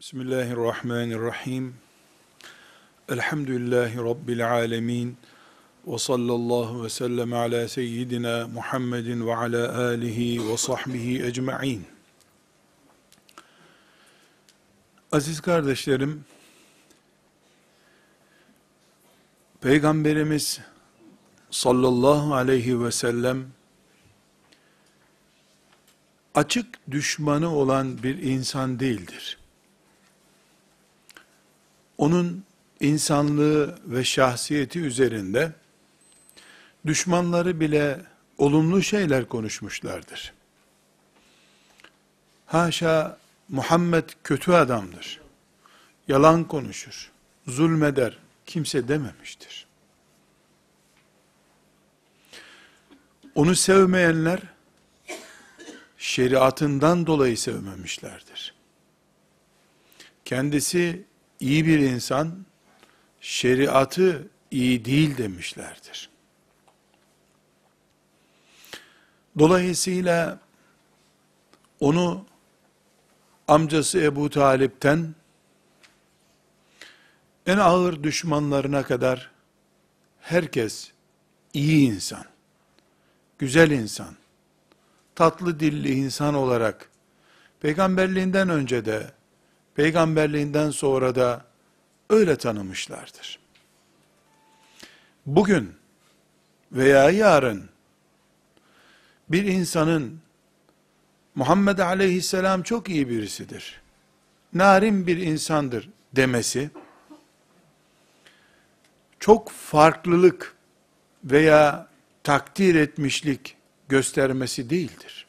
Bismillahirrahmanirrahim. Elhamdülillahi Rabbil alemin. Ve sallallahu ve sellem ala seyyidina Muhammedin ve ala alihi ve sahbihi ecma'in. Aziz kardeşlerim, Peygamberimiz sallallahu aleyhi ve sellem, açık düşmanı olan bir insan değildir. Onun insanlığı ve şahsiyeti üzerinde düşmanları bile olumlu şeyler konuşmuşlardır. Haşa, Muhammed kötü adamdır, yalan konuşur, zulmeder, kimse dememiştir. Onu sevmeyenler, şeriatından dolayı sevmemişlerdir. Kendisi iyi bir insan, şeriatı iyi değil demişlerdir. Dolayısıyla onu amcası Ebu Talip'ten en ağır düşmanlarına kadar herkes iyi insan, güzel insan, tatlı dilli insan olarak peygamberliğinden önce de peygamberliğinden sonra da öyle tanımışlardır. Bugün veya yarın bir insanın Muhammed aleyhisselam çok iyi birisidir, narin bir insandır demesi, çok farklılık veya takdir etmişlik göstermesi değildir.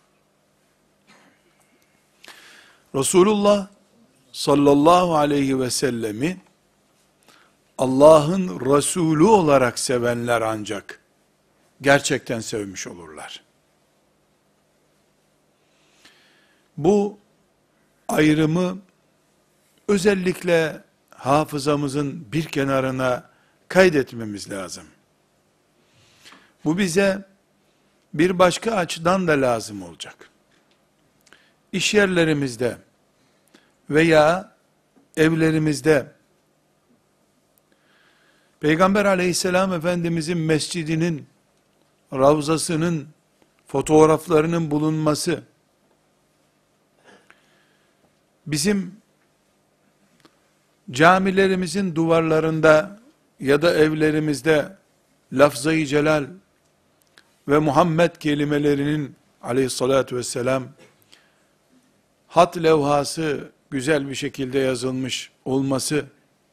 Resulullah sallallahu aleyhi ve sellemi Allah'ın Resulü olarak sevenler ancak gerçekten sevmiş olurlar. Bu ayrımı özellikle hafızamızın bir kenarına kaydetmemiz lazım. Bu bize bir başka açıdan da lazım olacak. İş yerlerimizde veya evlerimizde Peygamber aleyhisselam Efendimizin mescidinin, ravzasının fotoğraflarının bulunması, bizim camilerimizin duvarlarında ya da evlerimizde lafz-ı celal ve Muhammed kelimelerinin aleyhissalatü vesselam hat levhası güzel bir şekilde yazılmış olması,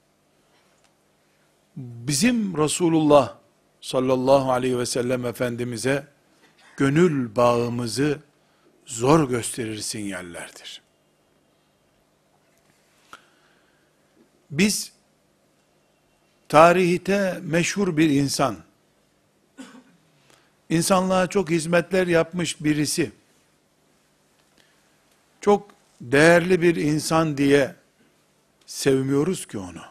bizim Resulullah sallallahu aleyhi ve sellem Efendimiz'e gönül bağımızı zor gösterir sinyallerdir. Biz, tarihte meşhur bir insan, insanlığa çok hizmetler yapmış birisi, çok değerli bir insan diye sevmiyoruz ki onu.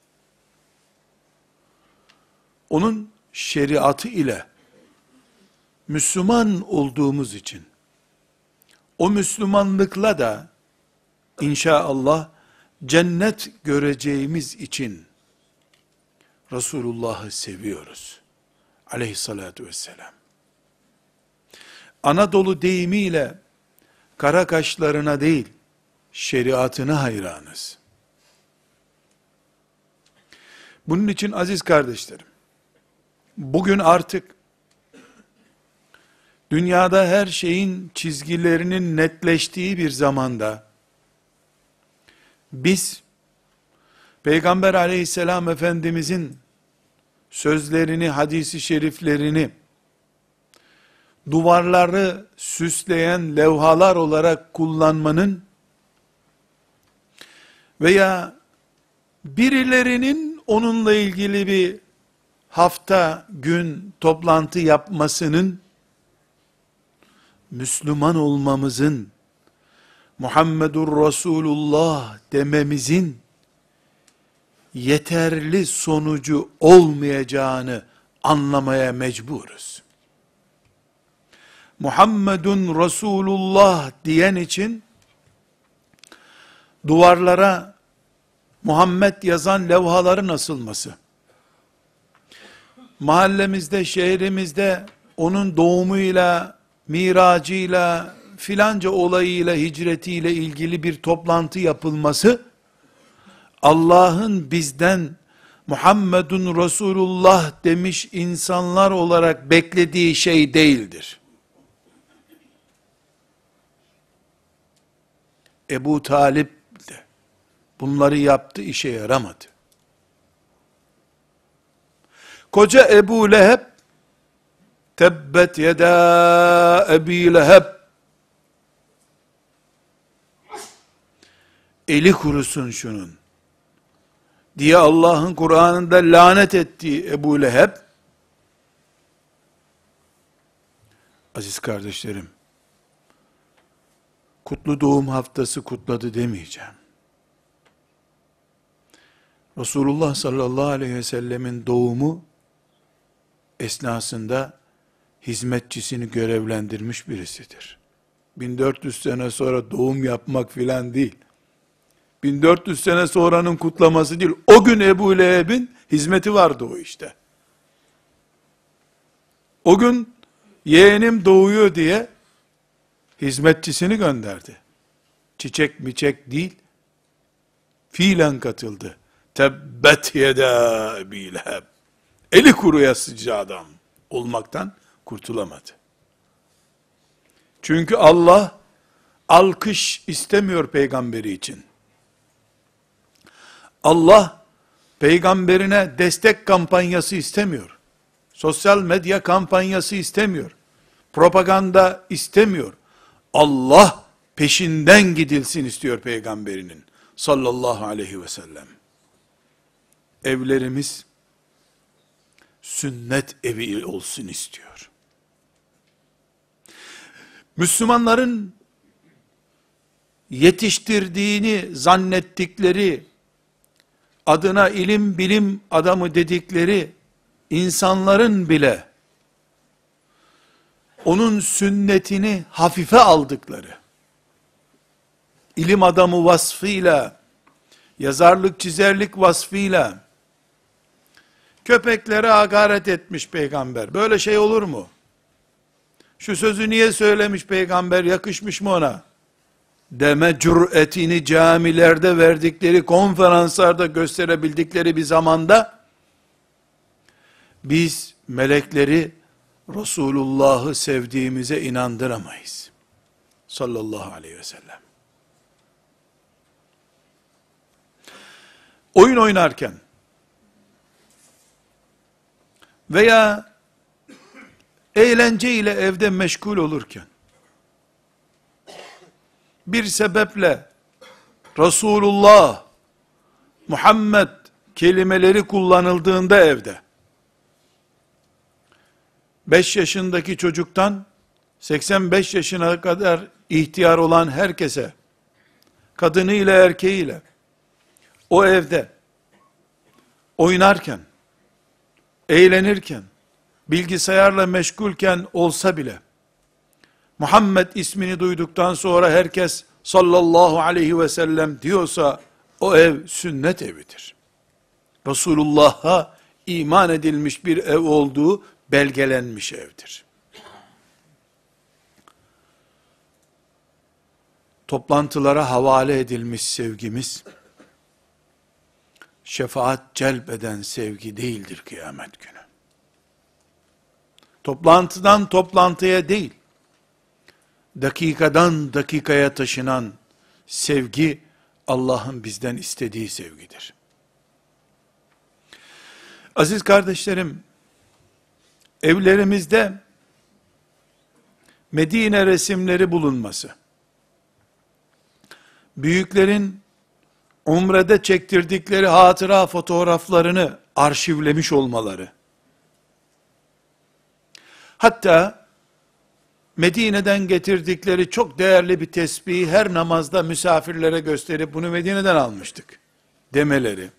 Onun şeriatı ile Müslüman olduğumuz için, o Müslümanlıkla da inşallah cennet göreceğimiz için Resulullah'ı seviyoruz. Aleyhissalatu vesselam. Anadolu deyimiyle kara kaşlarına değil, şeriatına hayranız. Bunun için aziz kardeşlerim, bugün artık dünyada her şeyin çizgilerinin netleştiği bir zamanda biz Peygamber aleyhisselam Efendimizin sözlerini, hadisi şeriflerini duvarları süsleyen levhalar olarak kullanmanın veya birilerinin onunla ilgili bir hafta, gün toplantı yapmasının Müslüman olmamızın, Muhammedur Resulullah dememizin yeterli sonucu olmayacağını anlamaya mecburuz. Muhammedun Resulullah diyen için duvarlara Muhammed yazan levhaların asılması, mahallemizde, şehrimizde onun doğumuyla, miracıyla, filanca olayıyla, hicretiyle ilgili bir toplantı yapılması, Allah'ın bizden Muhammedun Resulullah demiş insanlar olarak beklediği şey değildir. Ebu Talip de bunları yaptı, işe yaramadı. Koca Ebu Leheb, tebbet yeda Ebi Leheb, eli kurusun şunun diye Allah'ın Kur'an'ında lanet ettiği Ebu Leheb, aziz kardeşlerim, kutlu doğum haftası kutladı demeyeceğim. Resulullah sallallahu aleyhi ve sellemin doğumu esnasında hizmetçisini görevlendirmiş birisidir. 1400 sene sonra doğum yapmak filan değil. 1400 sene sonranın kutlaması değil. O gün Ebu Leheb'in hizmeti vardı o işte. O gün yeğenim doğuyor diye hizmetçisini gönderdi. Çiçek miçek değil, fiilen katıldı. Tebbet yeda Ebi Leheb. Eli kuruyasıcı adam olmaktan kurtulamadı. Çünkü Allah alkış istemiyor peygamberi için. Allah peygamberine destek kampanyası istemiyor. Sosyal medya kampanyası istemiyor. Propaganda istemiyor. Allah peşinden gidilsin istiyor peygamberinin sallallahu aleyhi ve sellem. Evlerimiz sünnet evi olsun istiyor. Müslümanların yetiştirdiğini zannettikleri, adına ilim bilim adamı dedikleri insanların bile onun sünnetini hafife aldıkları, ilim adamı vasfıyla, yazarlık çizerlik vasfıyla, köpeklere hakaret etmiş peygamber. Böyle şey olur mu? Şu sözü niye söylemiş peygamber, yakışmış mı ona? Deme cüretini camilerde verdikleri konferanslarda gösterebildikleri bir zamanda, biz melekleri Resulullah'ı sevdiğimize inandıramayız. Sallallahu aleyhi ve sellem. Oyun oynarken veya eğlenceyle evde meşgul olurken bir sebeple Resulullah, Muhammed kelimeleri kullanıldığında evde 5 yaşındaki çocuktan 85 yaşına kadar ihtiyar olan herkese, kadınıyla erkeğiyle o evde oynarken, eğlenirken, bilgisayarla meşgulken olsa bile, Muhammed ismini duyduktan sonra herkes sallallahu aleyhi ve sellem diyorsa, o ev sünnet evidir. Resulullah'a iman edilmiş bir ev olduğu belgelenmiş evdir. Toplantılara havale edilmiş sevgimiz, şefaat celbeden sevgi değildir kıyamet günü. Toplantıdan toplantıya değil, dakikadan dakikaya taşınan sevgi, Allah'ın bizden istediği sevgidir. Aziz kardeşlerim, evlerimizde Medine resimleri bulunması, büyüklerin umrede çektirdikleri hatıra fotoğraflarını arşivlemiş olmaları, hatta Medine'den getirdikleri çok değerli bir tesbihi her namazda misafirlere gösterip bunu Medine'den almıştık demeleri,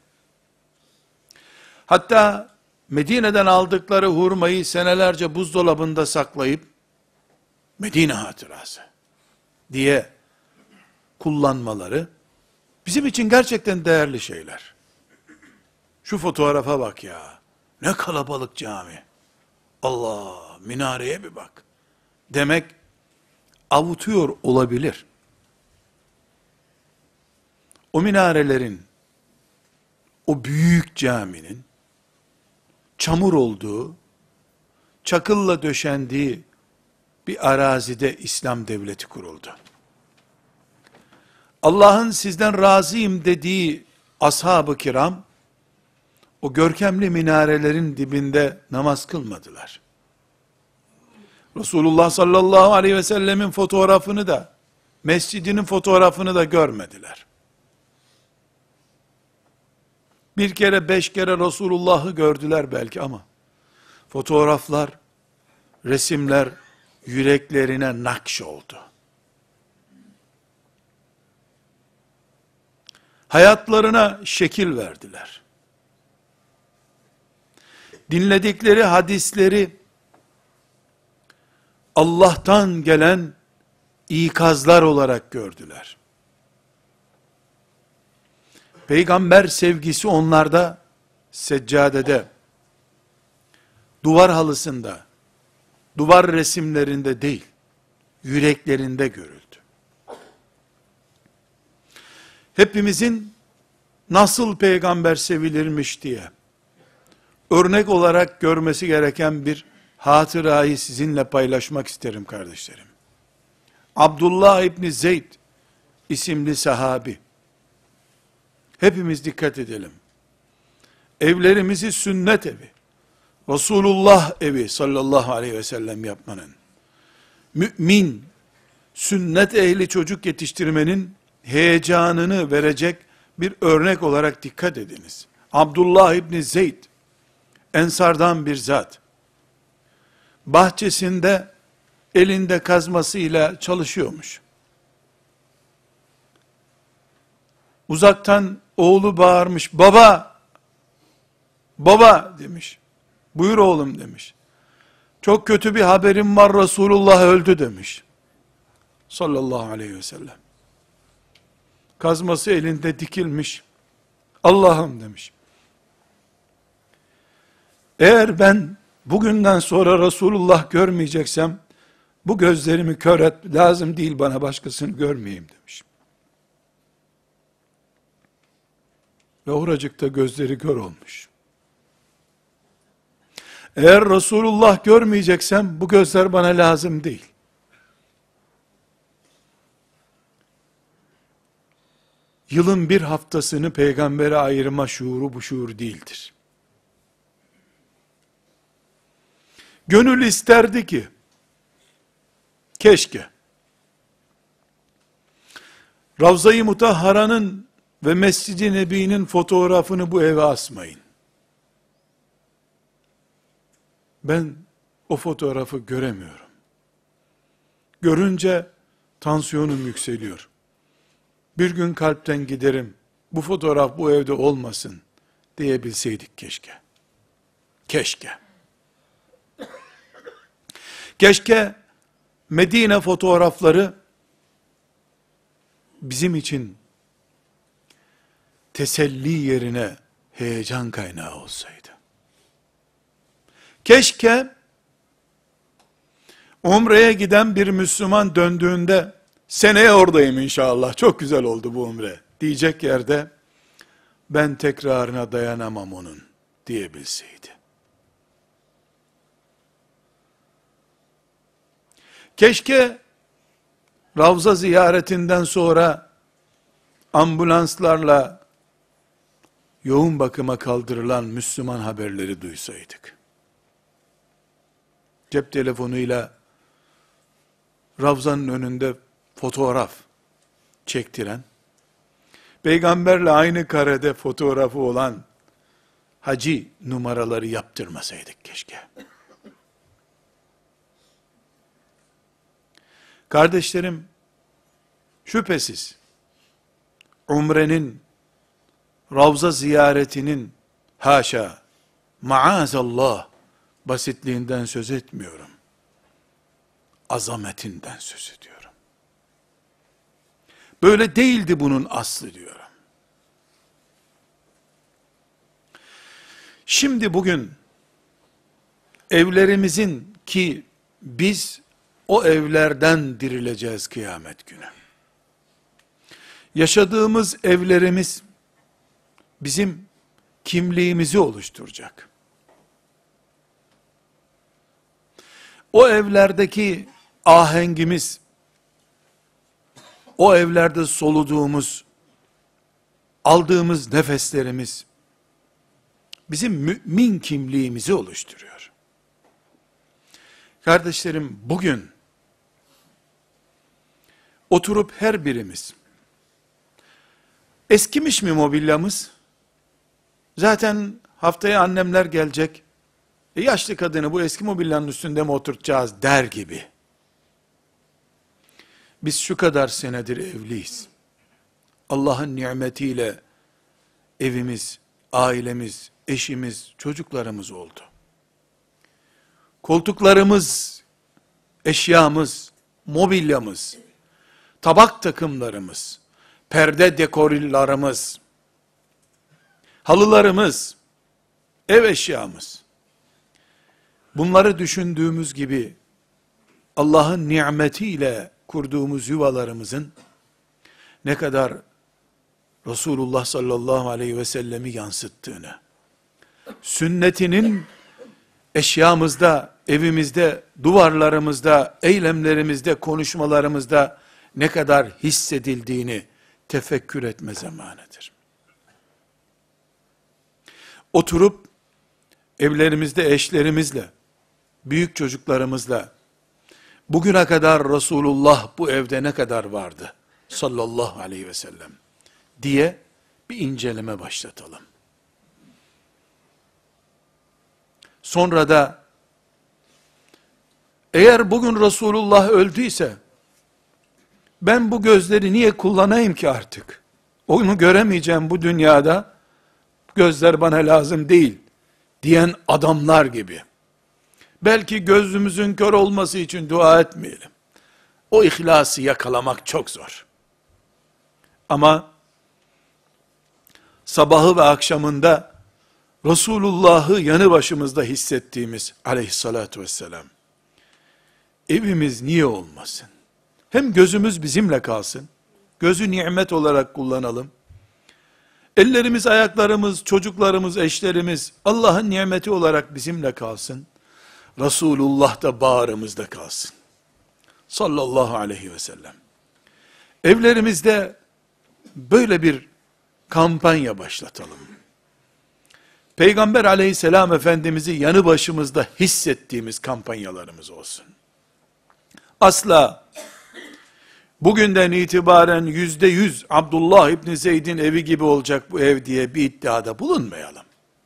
hatta Medine'den aldıkları hurmayı senelerce buzdolabında saklayıp Medine hatırası diye kullanmaları, Bizim için gerçekten değerli şeyler. Şu fotoğrafa bak ya. Ne kalabalık cami. Allah, minareye bir bak. Demek avutuyor olabilir. O minarelerin, o büyük caminin çamur olduğu, çakılla döşendiği bir arazide İslam devleti kuruldu. Allah'ın sizden razıyım dediği ashab-ı kiram, o görkemli minarelerin dibinde namaz kılmadılar. Resulullah sallallahu aleyhi ve sellemin fotoğrafını da, mescidinin fotoğrafını da görmediler. Bir kere, 5 kere Resulullah'ı gördüler belki ama, fotoğraflar, resimler yüreklerine nakş oldu. Hayatlarına şekil verdiler. Dinledikleri hadisleri Allah'tan gelen ikazlar olarak gördüler. Peygamber sevgisi onlarda, seccadede, duvar halısında, duvar resimlerinde değil, yüreklerinde görüldü. Hepimizin nasıl peygamber sevilirmiş diye örnek olarak görmesi gereken bir hatırayı sizinle paylaşmak isterim kardeşlerim. Abdullah İbni Zeyd isimli sahabi. Hepimiz dikkat edelim. Evlerimizi sünnet evi, Resulullah evi sallallahu aleyhi ve sellem yapmanın, mümin, sünnet ehli çocuk yetiştirmenin heyecanını verecek bir örnek olarak dikkat ediniz. Abdullah İbni Zeyd, Ensardan bir zat, bahçesinde elinde kazmasıyla çalışıyormuş. Uzaktan oğlu bağırmış, baba, baba demiş. Buyur oğlum demiş. Çok kötü bir haberim var, Resulullah öldü demiş. Sallallahu aleyhi ve sellem. Kazması elinde dikilmiş. Allah'ım demiş. Eğer ben bugünden sonra Resulullah görmeyeceksem, bu gözlerimi kör et, lazım değil bana başkasını görmeyeyim demiş. Ve oracıkta gözleri kör olmuş. Eğer Resulullah görmeyeceksem, bu gözler bana lazım değil. Yılın bir haftasını peygambere ayırma şuuru bu şuur değildir. Gönül isterdi ki, keşke, Ravza-i Mutahhara'nın ve Mescid-i Nebi'nin fotoğrafını bu eve asmayın. Ben o fotoğrafı göremiyorum. Görünce tansiyonum yükseliyor. Bir gün kalpten giderim, bu fotoğraf bu evde olmasın diyebilseydik keşke. Keşke. Keşke Medine fotoğrafları bizim için teselli yerine heyecan kaynağı olsaydı. Keşke umreye giden bir Müslüman döndüğünde, seneye oradayım inşallah, çok güzel oldu bu umre diyecek yerde, ben tekrarına dayanamam onun diyebilseydi. Keşke Ravza ziyaretinden sonra ambulanslarla yoğun bakıma kaldırılan Müslüman haberleri duysaydık. Cep telefonuyla Ravza'nın önünde fotoğraf çektiren, peygamberle aynı karede fotoğrafı olan hacı numaraları yaptırmasaydık keşke. Kardeşlerim, şüphesiz umrenin, Ravza ziyaretinin, haşa, maazallah, basitliğinden söz etmiyorum. Azametinden söz ediyorum. Böyle değildi bunun aslı diyorum. Şimdi bugün evlerimizin, ki biz o evlerden dirileceğiz kıyamet günü. Yaşadığımız evlerimiz bizim kimliğimizi oluşturacak. O evlerdeki ahengimiz, o evlerde soluduğumuz, aldığımız nefeslerimiz bizim mümin kimliğimizi oluşturuyor. Kardeşlerim, bugün oturup her birimiz, eskimiş mi mobilyamız? Zaten haftaya annemler gelecek. Yaşlı kadını bu eski mobilyanın üstünde mi oturtacağız der gibi. Biz şu kadar senedir evliyiz. Allah'ın nimetiyle evimiz, ailemiz, eşimiz, çocuklarımız oldu. Koltuklarımız, eşyamız, mobilyamız, tabak takımlarımız, perde dekorlarımız, halılarımız, ev eşyamız. Bunları düşündüğümüz gibi Allah'ın nimetiyle kurduğumuz yuvalarımızın ne kadar Resulullah sallallahu aleyhi ve sellemi yansıttığını, sünnetinin eşyamızda, evimizde, duvarlarımızda, eylemlerimizde, konuşmalarımızda ne kadar hissedildiğini tefekkür etme zamanıdır. Oturup evlerimizde eşlerimizle, büyük çocuklarımızla, bugüne kadar Resulullah bu evde ne kadar vardı sallallahu aleyhi ve sellem diye bir inceleme başlatalım. Sonra da eğer bugün Resulullah öldüyse ben bu gözleri niye kullanayım ki artık? Onu göremeyeceğim bu dünyada, gözler bana lazım değil diyen adamlar gibi. Belki gözümüzün kör olması için dua etmeyelim. O ihlası yakalamak çok zor. Ama sabahı ve akşamında Resulullah'ı yanı başımızda hissettiğimiz aleyhissalatu vesselam, evimiz niye olmasın? Hem gözümüz bizimle kalsın, gözü nimet olarak kullanalım. Ellerimiz, ayaklarımız, çocuklarımız, eşlerimiz Allah'ın nimeti olarak bizimle kalsın. Resulullah da bağrımızda kalsın. Sallallahu aleyhi ve sellem. Evlerimizde böyle bir kampanya başlatalım. Peygamber aleyhisselam Efendimiz'i yanı başımızda hissettiğimiz kampanyalarımız olsun. Asla bugünden itibaren %100 Abdullah İbni Zeyd'in evi gibi olacak bu ev diye bir iddiada bulunmayalım.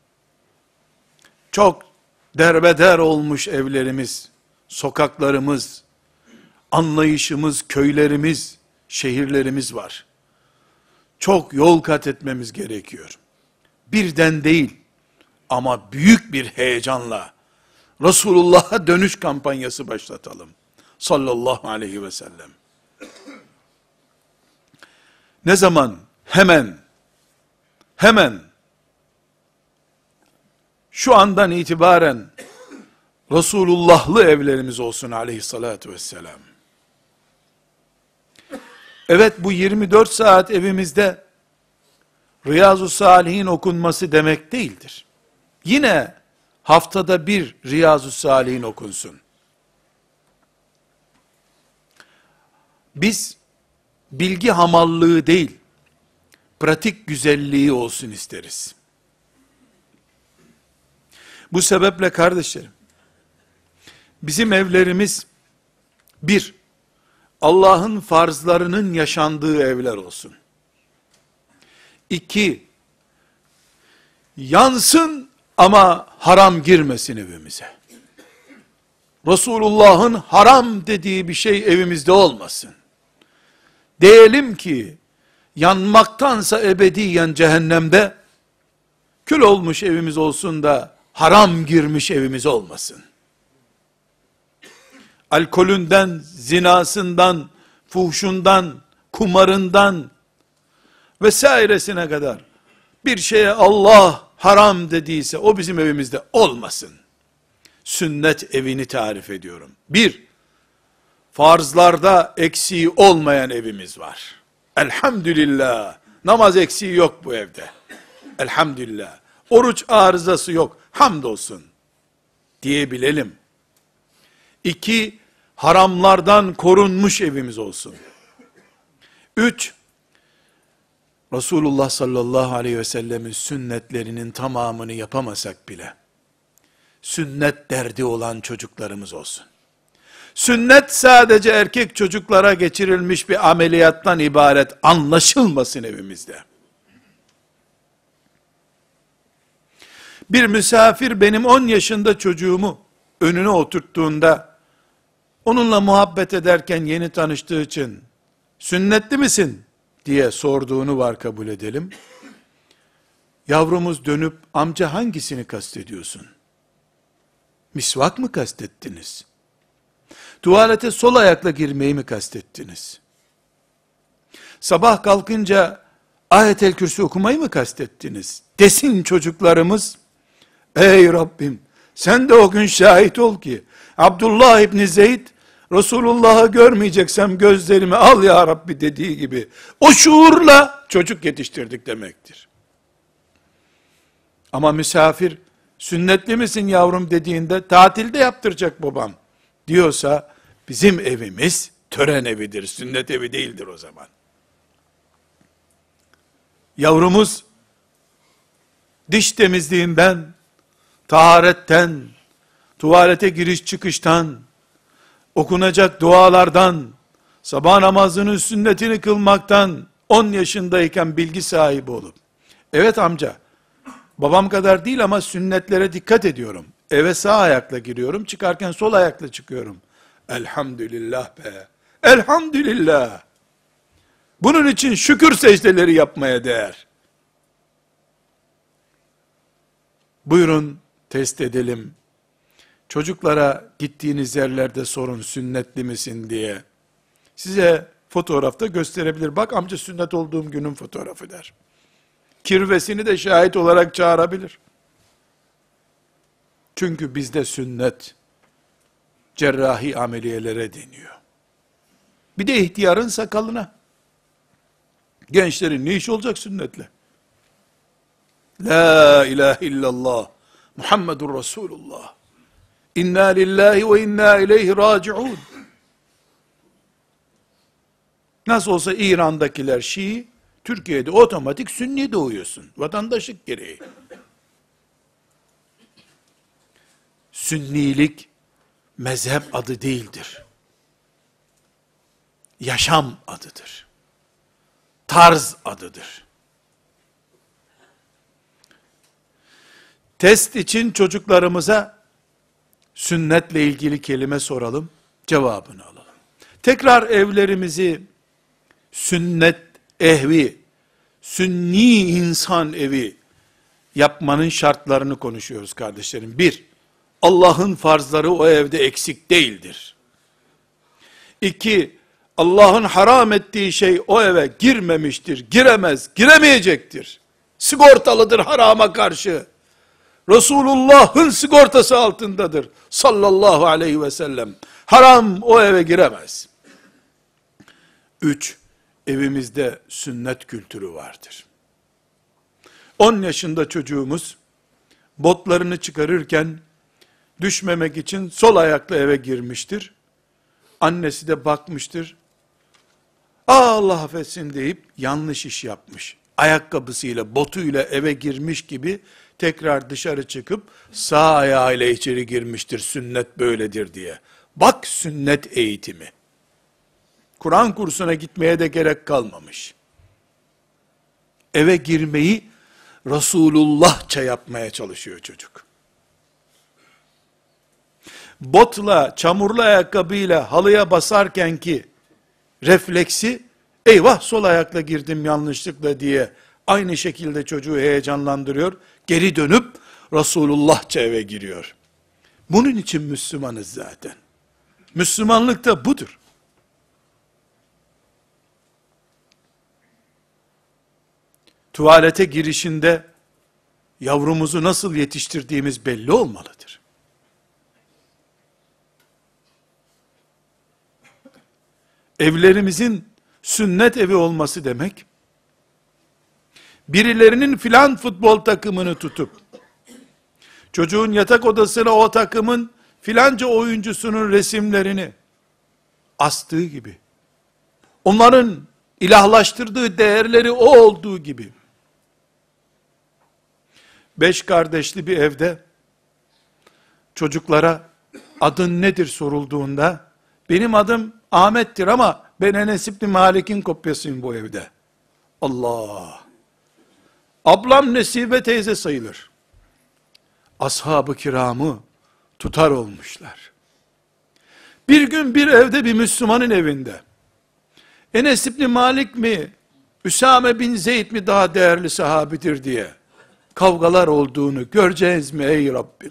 Çok derbeder olmuş evlerimiz, sokaklarımız, anlayışımız, köylerimiz, şehirlerimiz var. Çok yol kat etmemiz gerekiyor. Birden değil ama büyük bir heyecanla Resulullah'a dönüş kampanyası başlatalım. Sallallahu aleyhi ve sellem. Ne zaman? Hemen şu andan itibaren Resulullah'lı evlerimiz olsun aleyhissalatu vesselam. Evet, bu 24 saat evimizde Riyazu Salihin okunması demek değildir. Yine haftada bir Riyazu Salihin okunsun. Biz bilgi hamallığı değil, pratik güzelliği olsun isteriz. Bu sebeple kardeşlerim, bizim evlerimiz bir, Allah'ın farzlarının yaşandığı evler olsun. İki, yansın ama haram girmesin evimize. Resulullah'ın haram dediği bir şey evimizde olmasın. Diyelim ki, yanmaktansa ebediyen cehennemde, kül olmuş evimiz olsun da, haram girmiş evimiz olmasın. Alkolünden, zinasından, fuhşundan, kumarından, vesairesine kadar, bir şeye Allah haram dediyse o bizim evimizde olmasın. Sünnet evini tarif ediyorum. Bir, farzlarda eksiği olmayan evimiz var. Elhamdülillah. Namaz eksiği yok bu evde. Elhamdülillah. Oruç arızası yok. Hamdolsun diyebilelim. İki, haramlardan korunmuş evimiz olsun. Üç, Resulullah sallallahu aleyhi ve sellemin sünnetlerinin tamamını yapamasak bile, sünnet derdi olan çocuklarımız olsun. Sünnet sadece erkek çocuklara geçirilmiş bir ameliyattan ibaret anlaşılmasın evimizde. Bir misafir benim 10 yaşında çocuğumu önüne oturttuğunda, onunla muhabbet ederken yeni tanıştığı için, sünnetli misin diye sorduğunu var kabul edelim. Yavrumuz dönüp, amca hangisini kastediyorsun? Misvak mı kastettiniz? Tuvalete sol ayakla girmeyi mi kastettiniz? Sabah kalkınca Ayet-el Kürsi okumayı mı kastettiniz? Desin çocuklarımız, ey Rabbim sen de o gün şahit ol ki, Abdullah İbni Zeyd, Resulullah'ı görmeyeceksem gözlerimi al ya Rabbi dediği gibi, o şuurla çocuk yetiştirdik demektir. Ama misafir, sünnetli misin yavrum dediğinde, tatilde yaptıracak babam diyorsa, bizim evimiz tören evidir, sünnet evi değildir o zaman. Yavrumuz, diş temizliğinden, taharetten, tuvalete giriş çıkıştan, okunacak dualardan, sabah namazının sünnetini kılmaktan, 10 yaşındayken bilgi sahibi olup, evet amca, babam kadar değil ama sünnetlere dikkat ediyorum. Eve sağ ayakla giriyorum, çıkarken sol ayakla çıkıyorum. Elhamdülillah be. Elhamdülillah. Bunun için şükür secdeleri yapmaya değer. Buyurun test edelim. Çocuklara gittiğiniz yerlerde sorun sünnetli misin diye. Size fotoğrafta gösterebilir. Bak amca sünnet olduğum günün fotoğrafı der. Kirvesini de şahit olarak çağırabilir. Çünkü bizde sünnet, cerrahi ameliyelere deniyor. Bir de ihtiyarın sakalına. Gençlerin ne iş olacak sünnetle? La ilahe illallah, Muhammedur Resulullah. İnna lillahi ve inna ileyhi raciun. Nasıl olsa İran'dakiler Şii, Türkiye'de otomatik Sünni doğuyorsun. Vatandaşlık gereği. Sünnilik mezhep adı değildir. Yaşam adıdır. Tarz adıdır. Test için çocuklarımıza sünnetle ilgili kelime soralım, cevabını alalım. Tekrar evlerimizi sünnet ehvi, sünni insan evi yapmanın şartlarını konuşuyoruz kardeşlerim. Bir, Allah'ın farzları o evde eksik değildir. İki, Allah'ın haram ettiği şey o eve girmemiştir, giremez, giremeyecektir. Sigortalıdır harama karşı. Resulullah'ın sigortası altındadır. Sallallahu aleyhi ve sellem. Haram o eve giremez. Üç, evimizde sünnet kültürü vardır. 10 yaşında çocuğumuz botlarını çıkarırken düşmemek için sol ayakla eve girmiştir. Annesi de bakmıştır. Allah affetsin deyip yanlış iş yapmış. Ayakkabısıyla, botuyla eve girmiş gibi tekrar dışarı çıkıp sağ ayağıyla içeri girmiştir. Sünnet böyledir diye. Bak sünnet eğitimi. Kur'an kursuna gitmeye de gerek kalmamış. Eve girmeyi Resulullahça yapmaya çalışıyor çocuk. Botla, çamurlu ayakkabıyla halıya basarken ki refleksi, eyvah sol ayakla girdim yanlışlıkla diye aynı şekilde çocuğu heyecanlandırıyor. Geri dönüp Resulullahça eve giriyor. Bunun için Müslümanız zaten. Müslümanlık da budur. Tuvalete girişinde yavrumuzu nasıl yetiştirdiğimiz belli olmalıdır. Evlerimizin sünnet evi olması demek, birilerinin filan futbol takımını tutup, çocuğun yatak odasına o takımın filanca oyuncusunun resimlerini astığı gibi, onların ilahlaştırdığı değerleri o olduğu gibi, 5 kardeşli bir evde, çocuklara adın nedir sorulduğunda, benim adım Ahmet'tir ama ben Enes İbni Malik'in kopyasıyım bu evde. Allah! Ablam Nesibe teyze sayılır. Ashab-ı kiramı tutar olmuşlar. Bir gün bir evde bir Müslümanın evinde, Enes İbni Malik mi, Üsame bin Zeyd mi daha değerli sahabidir diye kavgalar olduğunu göreceğiz mi ey Rabbim?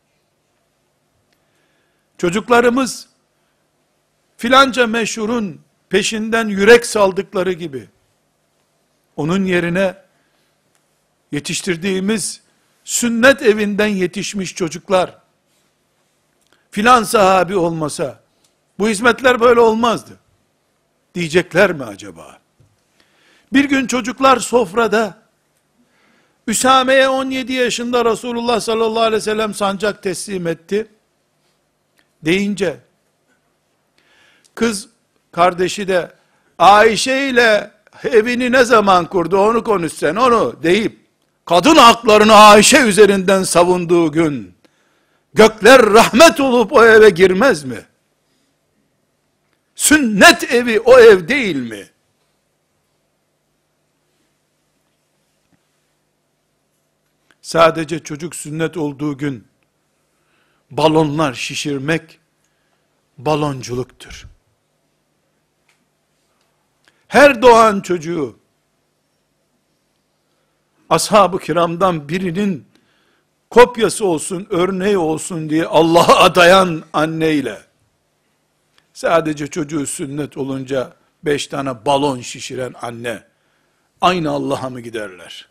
Çocuklarımız filanca meşhurun peşinden yürek saldıkları gibi, onun yerine yetiştirdiğimiz sünnet evinden yetişmiş çocuklar, filan sahabi olmasa, bu hizmetler böyle olmazdı. Diyecekler mi acaba? Bir gün çocuklar sofrada, Üsame'ye 17 yaşında Resulullah sallallahu aleyhi ve sellem sancak teslim etti, deyince, kız kardeşi de, Ayşe ile evini ne zaman kurdu onu konuş sen onu deyip, kadın haklarını Ayşe üzerinden savunduğu gün, gökler rahmet olup o eve girmez mi? Sünnet evi o ev değil mi? Sadece çocuk sünnet olduğu gün, balonlar şişirmek, balonculuktur. Her doğan çocuğu, ashab-ı kiramdan birinin kopyası olsun, örneği olsun diye Allah'a adayan anneyle, sadece çocuğu sünnet olunca 5 tane balon şişiren anne, aynı Allah'a mı giderler?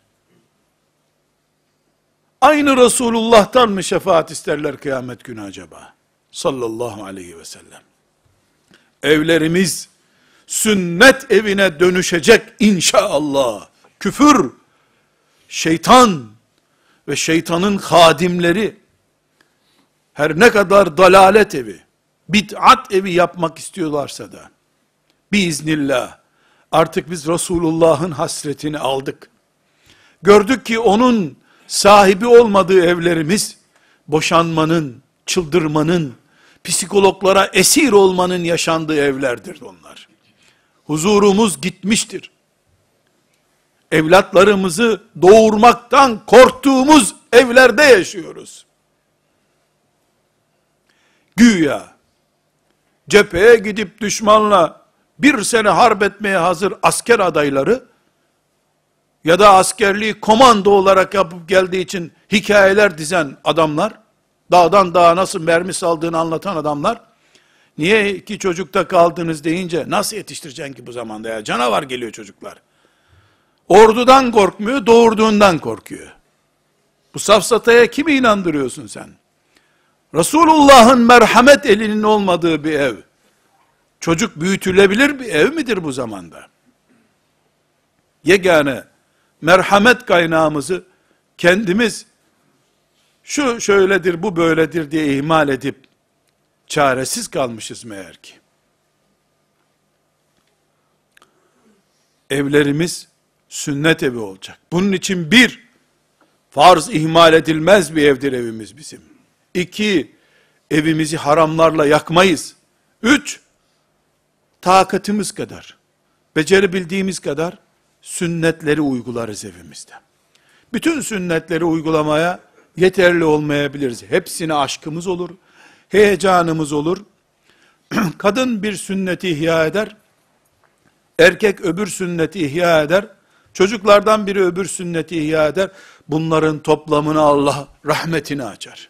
Aynı Resulullah'tan mı şefaat isterler kıyamet günü acaba? Sallallahu aleyhi ve sellem. Evlerimiz, sünnet evine dönüşecek inşallah. Küfür, şeytan ve şeytanın hadimleri, her ne kadar dalalet evi, bid'at evi yapmak istiyorlarsa da, biiznillah, artık biz Resulullah'ın hasretini aldık. Gördük ki onun sahibi olmadığı evlerimiz, boşanmanın, çıldırmanın, psikologlara esir olmanın yaşandığı evlerdir onlar. Huzurumuz gitmiştir. Evlatlarımızı doğurmaktan korktuğumuz evlerde yaşıyoruz. Güya, cepheye gidip düşmanla 1 sene harp etmeye hazır asker adayları, ya da askerliği komando olarak yapıp geldiği için hikayeler dizen adamlar, dağdan dağa nasıl mermi saldığını anlatan adamlar, niye 2 çocukta kaldınız deyince, nasıl yetiştireceksin ki bu zamanda ya, canavar geliyor çocuklar. Ordudan korkmuyor, doğurduğundan korkuyor. Bu safsataya kimi inandırıyorsun sen? Resulullah'ın merhamet elinin olmadığı bir ev, çocuk büyütülebilir bir ev midir bu zamanda? Yegane merhamet kaynağımızı kendimiz, şu şöyledir, bu böyledir diye ihmal edip, çaresiz kalmışız meğer ki. Evlerimiz sünnet evi olacak. Bunun için 1, farz ihmal edilmez bir evdir evimiz bizim. 2, evimizi haramlarla yakmayız. 3, takatimiz kadar, becerebildiğimiz kadar, sünnetleri uygularız evimizde. Bütün sünnetleri uygulamaya yeterli olmayabiliriz. Hepsine aşkımız olur, heyecanımız olur. Kadın bir sünneti ihya eder, erkek öbür sünneti ihya eder, çocuklardan biri öbür sünneti ihya eder. Bunların toplamını Allah rahmetini açar.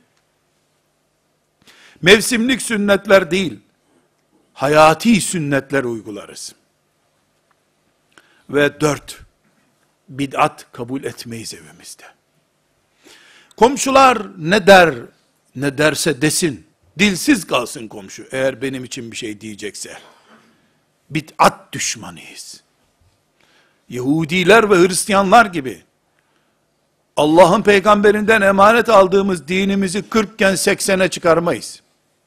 Mevsimlik sünnetler değil, hayati sünnetler uygularız. Ve 4, bid'at kabul etmeyiz evimizde. Komşular ne der, ne derse desin. Dilsiz kalsın komşu eğer benim için bir şey diyecekse. Bid'at düşmanıyız. Yahudiler ve Hristiyanlar gibi Allah'ın peygamberinden emanet aldığımız dinimizi 40 iken 80'e çıkarmayız.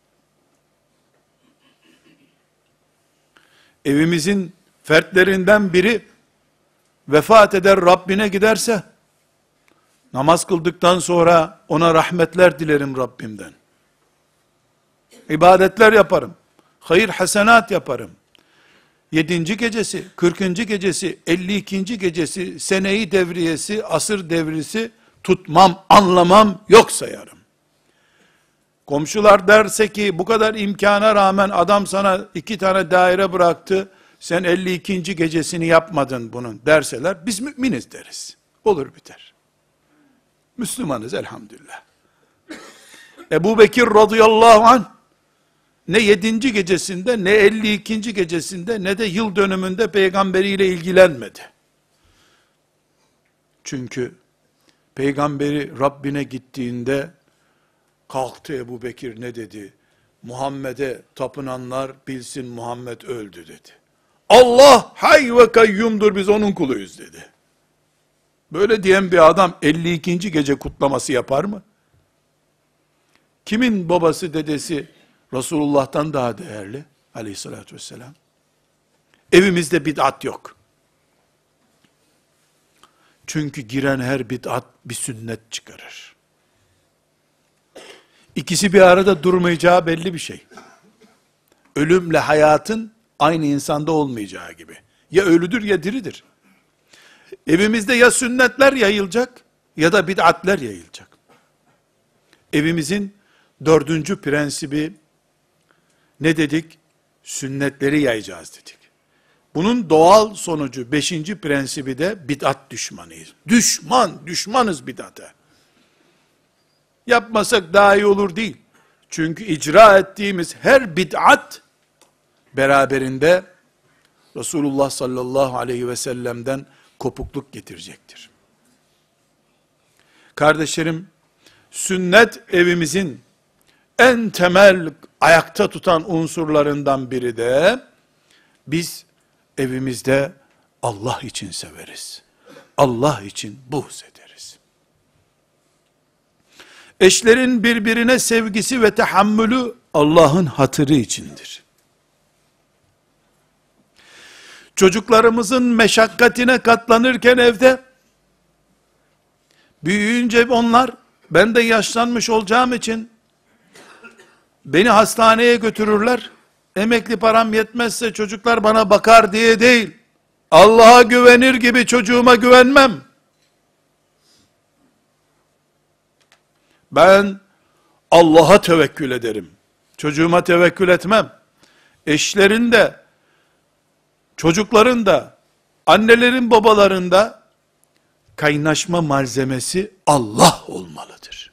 Evimizin fertlerinden biri vefat eder, Rabbine giderse, namaz kıldıktan sonra ona rahmetler dilerim Rabbimden. İbadetler yaparım. Hayır hasenat yaparım. 7. gecesi, 40. gecesi, 52. gecesi, seneyi devriyesi, asır devrisi tutmam, anlamam, yok sayarım. Komşular derse ki bu kadar imkana rağmen adam sana 2 tane daire bıraktı, sen 52. gecesini yapmadın bunun derseler, biz müminiz deriz. Olur biter. Müslümanız elhamdülillah. Ebu Bekir radıyallahu anh, ne 7. gecesinde, ne 52. gecesinde, ne de yıl dönümünde peygamberiyle ilgilenmedi. Çünkü peygamberi Rabbine gittiğinde, kalktı Ebu Bekir ne dedi? Muhammed'e tapınanlar bilsin Muhammed öldü dedi. Allah hay ve kayyumdur, biz onun kuluyuz dedi. Böyle diyen bir adam 52. gece kutlaması yapar mı? Kimin babası dedesi Resulullah'tan daha değerli aleyhissalatü vesselam? Evimizde bid'at yok. Çünkü giren her bid'at bir sünnet çıkarır. İkisi bir arada durmayacağı belli bir şey. Ölümle hayatın aynı insanda olmayacağı gibi. Ya ölüdür ya diridir. Evimizde ya sünnetler yayılacak ya da bid'atler yayılacak. Evimizin 4. prensibi ne dedik? Sünnetleri yayacağız dedik. Bunun doğal sonucu 5. prensibi de bid'at düşmanıyız. Düşmanız bid'ata. Yapmasak daha iyi olur değil. Çünkü icra ettiğimiz her bid'at beraberinde Resulullah sallallahu aleyhi ve sellem'den kopukluk getirecektir. Kardeşlerim, sünnet evimizin en temel ayakta tutan unsurlarından biri de biz evimizde Allah için severiz. Allah için buğz ederiz. Eşlerin birbirine sevgisi ve tahammülü Allah'ın hatırı içindir. Çocuklarımızın meşakkatine katlanırken evde, büyüyünce onlar, ben de yaşlanmış olacağım için, beni hastaneye götürürler, emekli param yetmezse çocuklar bana bakar diye değil, Allah'a güvenir gibi çocuğuma güvenmem. Ben Allah'a tevekkül ederim. Çocuğuma tevekkül etmem. Eşlerin de, çocukların da, annelerin babaların da kaynaşma malzemesi Allah olmalıdır.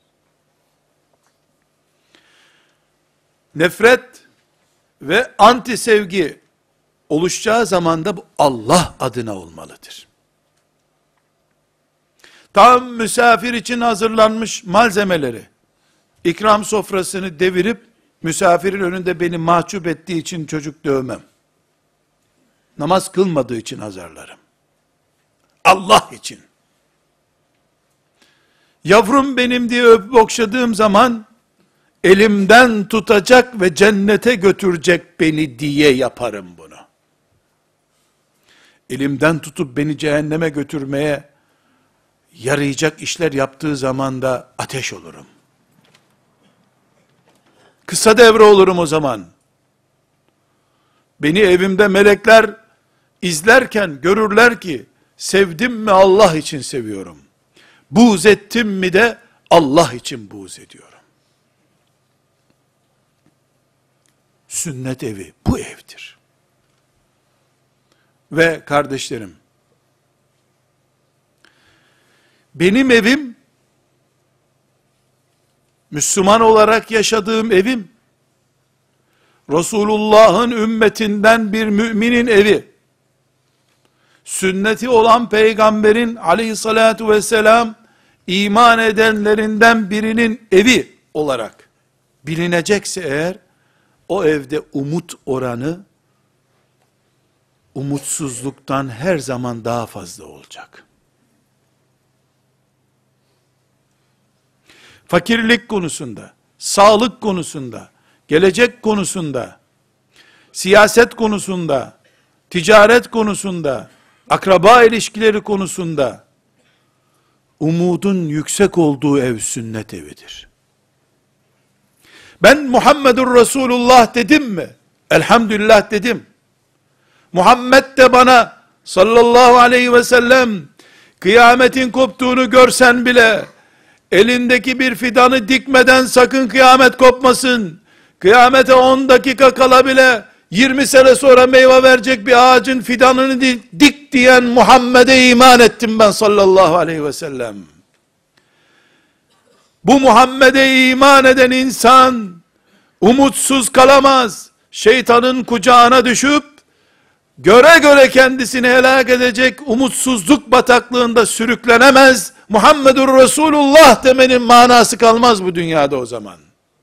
Nefret ve anti sevgi oluşacağı zaman da bu Allah adına olmalıdır. Tam misafir için hazırlanmış malzemeleri, ikram sofrasını devirip, misafirin önünde beni mahcup ettiği için çocuk dövmem. Namaz kılmadığı için azarlarım. Allah için. Yavrum benim diye öpüp okşadığım zaman, elimden tutacak ve cennete götürecek beni diye yaparım bunu. Elimden tutup beni cehenneme götürmeye yarayacak işler yaptığı zaman da ateş olurum. Kısa devre olurum o zaman. Beni evimde melekler izlerken görürler ki, sevdim mi Allah için seviyorum. Buğz ettim mi de Allah için buğz ediyorum. Sünnet evi bu evdir. Ve kardeşlerim, benim evim, Müslüman olarak yaşadığım evim, Resulullah'ın ümmetinden bir müminin evi, sünneti olan peygamberin aleyhissalatu vesselam iman edenlerinden birinin evi olarak bilinecekse eğer, o evde umut oranı, umutsuzluktan her zaman daha fazla olacak. Fakirlik konusunda, sağlık konusunda, gelecek konusunda, siyaset konusunda, ticaret konusunda, akraba ilişkileri konusunda, umudun yüksek olduğu ev sünnet evidir. Ben Muhammedur Resulullah dedim mi? Elhamdülillah dedim. Muhammed de bana sallallahu aleyhi ve sellem, kıyametin koptuğunu görsen bile, elindeki bir fidanı dikmeden sakın kıyamet kopmasın, kıyamete 10 dakika kala bile, 20 sene sonra meyve verecek bir ağacın fidanını dik diyen Muhammed'e iman ettim ben sallallahu aleyhi ve sellem. Bu Muhammed'e iman eden insan, umutsuz kalamaz. Şeytanın kucağına düşüp, göre göre kendisini helak edecek umutsuzluk bataklığında sürüklenemez. Muhammedur Resulullah demenin manası kalmaz bu dünyada o zaman.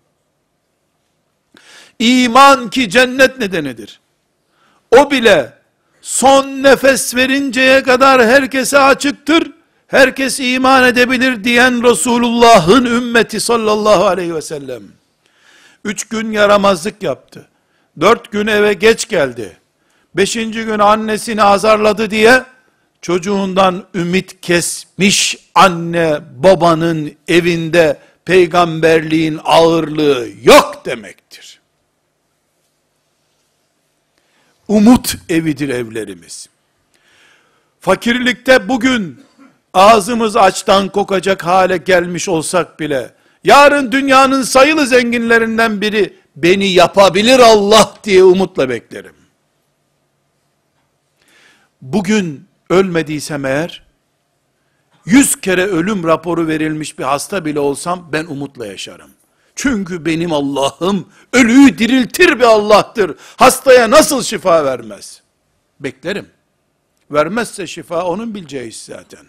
İman ki cennet nedenidir. O bile son nefes verinceye kadar herkese açıktır. Herkes iman edebilir diyen Resulullah'ın ümmeti sallallahu aleyhi ve sellem. 3 gün yaramazlık yaptı. 4 gün eve geç geldi. 5. gün annesini azarladı diye çocuğundan ümit kesmiş anne babanın evinde peygamberliğin ağırlığı yok demektir. Umut evidir evlerimiz. Fakirlikte bugün ağzımız açtan kokacak hale gelmiş olsak bile, yarın dünyanın sayılı zenginlerinden biri beni yapabilir Allah diye umutla beklerim. Bugün ölmediysem eğer, 100 kere ölüm raporu verilmiş bir hasta bile olsam ben umutla yaşarım. Çünkü benim Allah'ım ölüyü diriltir bir Allah'tır. Hastaya nasıl şifa vermez? Beklerim. Vermezse şifa onun bileceği iş zaten.